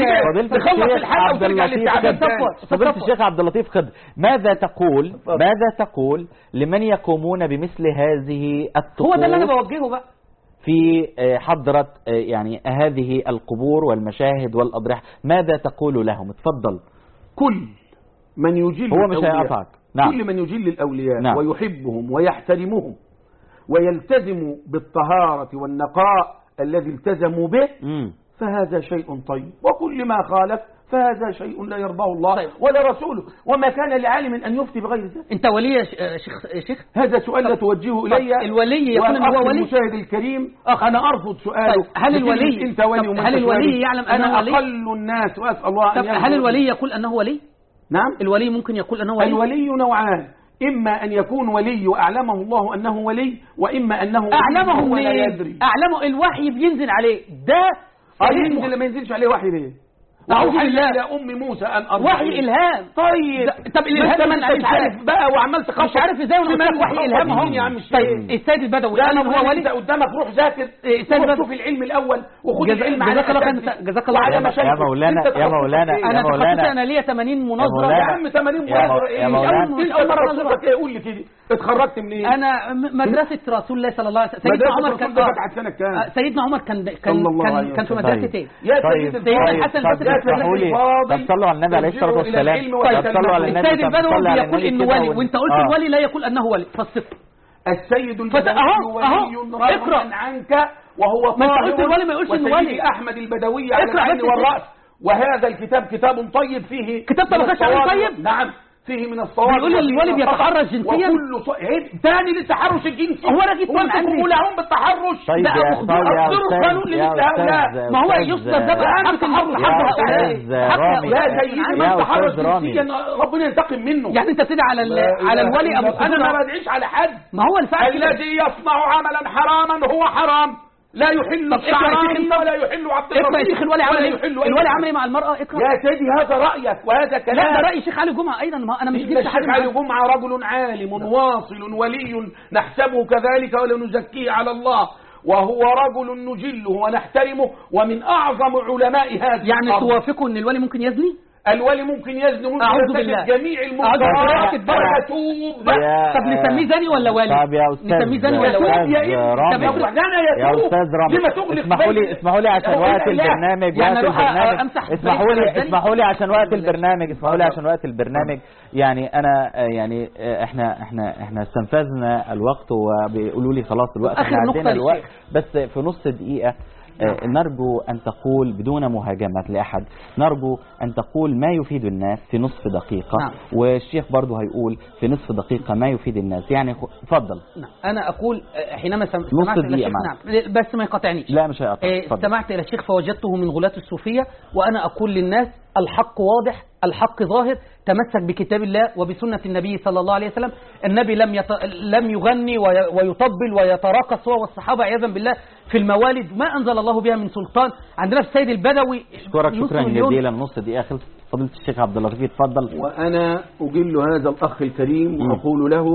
اللطيف خضر، ماذا تقول لمن يقومون بمثل هذه الطقوس؟ هو ده اللي انا بوجهه بقى في حضرة يعني هذه القبور والمشاهد والأضرحة، ماذا تقول لهم؟ اتفضل. كل من يجل هو مش هيقطعك. نعم. كل من يجل الأولياء. نعم. ويحبهم ويحترمهم ويلتزم بالطهارة والنقاء الذي التزموا به فهذا شيء طيب، وكل ما خالف فهذا شيء لا يرضاه الله طيب. ولا رسوله، وما كان لعالم أن يفتي بغير ذلك. أنت ولي يا شيخ؟ هذا سؤال لا توجهه إلي. الولي يكون هو ولي؟ المشاهد الكريم أنا أرفض سؤاله. طيب. هل الولي يعلم أنه ولي؟ أنا أقل الناس وأسأل الله أن هل الولي يقول أنه ولي؟ نعم. الولي ممكن يقول أنه ولي؟ الولي نوعان، إما أن يكون ولي أعلمه الله أنه ولي، وإما أنه أعلمه ولا يدري. أعلمه الوحي بينزل عليه ده ينزل ما ينزلش عليه وحي ليه؟ أعوذ بالله. إلى أم موسى أن أرضى وحي إلهام. طيب طب الإلهام أنت مش عارف بقى وعمال تخبط. مش عارف إزاي وأنا بقول وحي إلهام أهو يا عم الشيخ. طيب السيد البدوي أنا هو ولي قدامك، روح ذاكر شوف العلم الأول وخد العلم على جزاك الله خير يا مولانا. أنا تخصصت أنا ليا 80 مناظرة. يا عم 80 مناظرة إيه؟ أول مرة أشوفك إيه؟ قول لي كده اتخرجت منين؟ أنا مدرسة رسول الله صلى الله عليه وسلم. سيدنا عمر كان سنة كام؟ سيدنا عمر كان في مدرسة إيه؟ يا سيدنا الحسن البصري. طب صلوا على النبي عليه الصلاة والسلام. صلوا على النبي. السيد البدوي يقول إنه ولي، وأنت قلت الولي لا يقول أنه ولي، فالصدق. السيد البدوي ولي رغما عنك وهو طاهر، الولي ما يقولش إنه ولي. أحمد البدوي على العين والرأس، وهذا الكتاب كتاب طيب فيه كتاب طيب. نعم فيه من الصواب. بيقول الولي بيتحرش جنسيا. وكل ثاني للتحرش الجنسي. هو راجل لهم بالتحرش. طيب أصدروا قانون لمثل هؤلاء. ما هو يصدر ده بقى حق لا سيدي من تحرش جنسيا ربنا ينتقم منه. يعني انت بتدعي على الولي ابو انا ما بدعيش على حد. ما هو الفعل الذي يصنع عملا حراما هو حرام، لا يحل الشعراني ولا يحل عبد اقرا يا شيخ الولي عمل ايه مع المرأة؟ اقرا يا سيدي هذا رأيك وهذا كلام. لا ده رأي الشيخ علي جمعة ايضا. ما انا مش جبت الشيخ علي جمعة رجل عالم واصل ولي نحسبه كذلك ولا نزكيه على الله، وهو رجل نجله ونحترمه ومن اعظم علماء هذه يعني توافقوا ان الولي ممكن يزني؟ الولي ممكن يزني، ممكن يرتكب جميع المنكرات ويتوب. طب نسميه زني ولا ولي؟ طب يا استاذ نسميه زني ولا ولي؟ يا استاذ رامي اسمحوا لي عشان وقت البرنامج اسمحوا لي عشان وقت البرنامج يعني انا يعني احنا استنفذنا الوقت وبيقولوا لي خلاص الوقت احنا عدينا الوقت، بس في نص دقيقة نرجو أن تقول بدون مهاجمة لأحد، نرجو أن تقول ما يفيد الناس في نصف دقيقة. والشيخ برضو هيقول في نصف دقيقة ما يفيد الناس. يعني اتفضل. أنا أقول حينما سمعت إلى الشيخ، بس ما يقاطعنيش. لا مش هيقاطع. استمعت إلى الشيخ فوجدته من غلاة الصوفية، وأنا أقول للناس الحق واضح، الحق ظاهر، تمسك بكتاب الله وبسنة النبي صلى الله عليه وسلم. النبي لم يغني ويطبل ويتراقص هو والصحابة عياذا بالله في الموالد، ما أنزل الله بها من سلطان. عندنا في السيد البدوي. أشكرك شكرا جزيلا. نص دقيقة خلص. فضيلة الشيخ عبد اللطيف اتفضل. وأنا أجل هذا الأخ الكريم وأقول له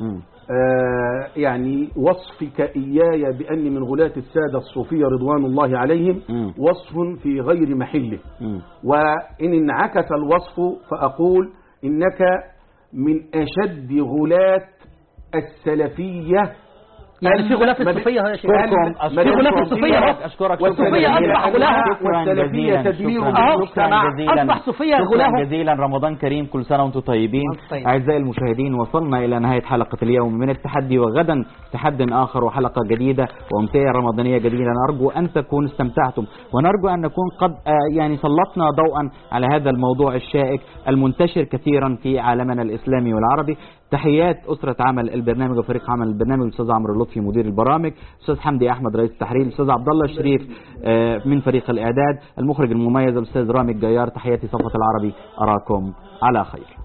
يعني وصفك إياي بأني من غلاة السادة الصوفية رضوان الله عليهم وصف في غير محله. وإن انعكس الوصف فأقول إنك من أشد غلاة السلفية. يعني في غلاة الصوفية يا شيخ، في غلاة الصوفية. أشكرك والصوفية أصبح غلاها، والسلفية تدمير المجتمع. أصبح صوفية غلاها. شكرا جزيلا. رمضان كريم، كل سنة وأنتم طيبين. أعزائي المشاهدين، وصلنا إلى نهاية حلقة اليوم من التحدي، وغدا تحد آخر وحلقة جديدة وأمثلة رمضانية جديدة. نرجو أن تكونوا استمتعتم، ونرجو أن نكون قد يعني سلطنا ضوءا على هذا الموضوع الشائك المنتشر كثيرا في عالمنا الإسلامي والعربي. تحيات أسرة عمل البرنامج وفريق عمل البرنامج، الأستاذ عمرو اللطفي مدير البرامج، الأستاذ حمدي أحمد رئيس التحرير، الأستاذ عبد الله الشريف من فريق الإعداد، المخرج المميز الأستاذ رامي الجيار. تحياتي صفوة العربي، أراكم على خير.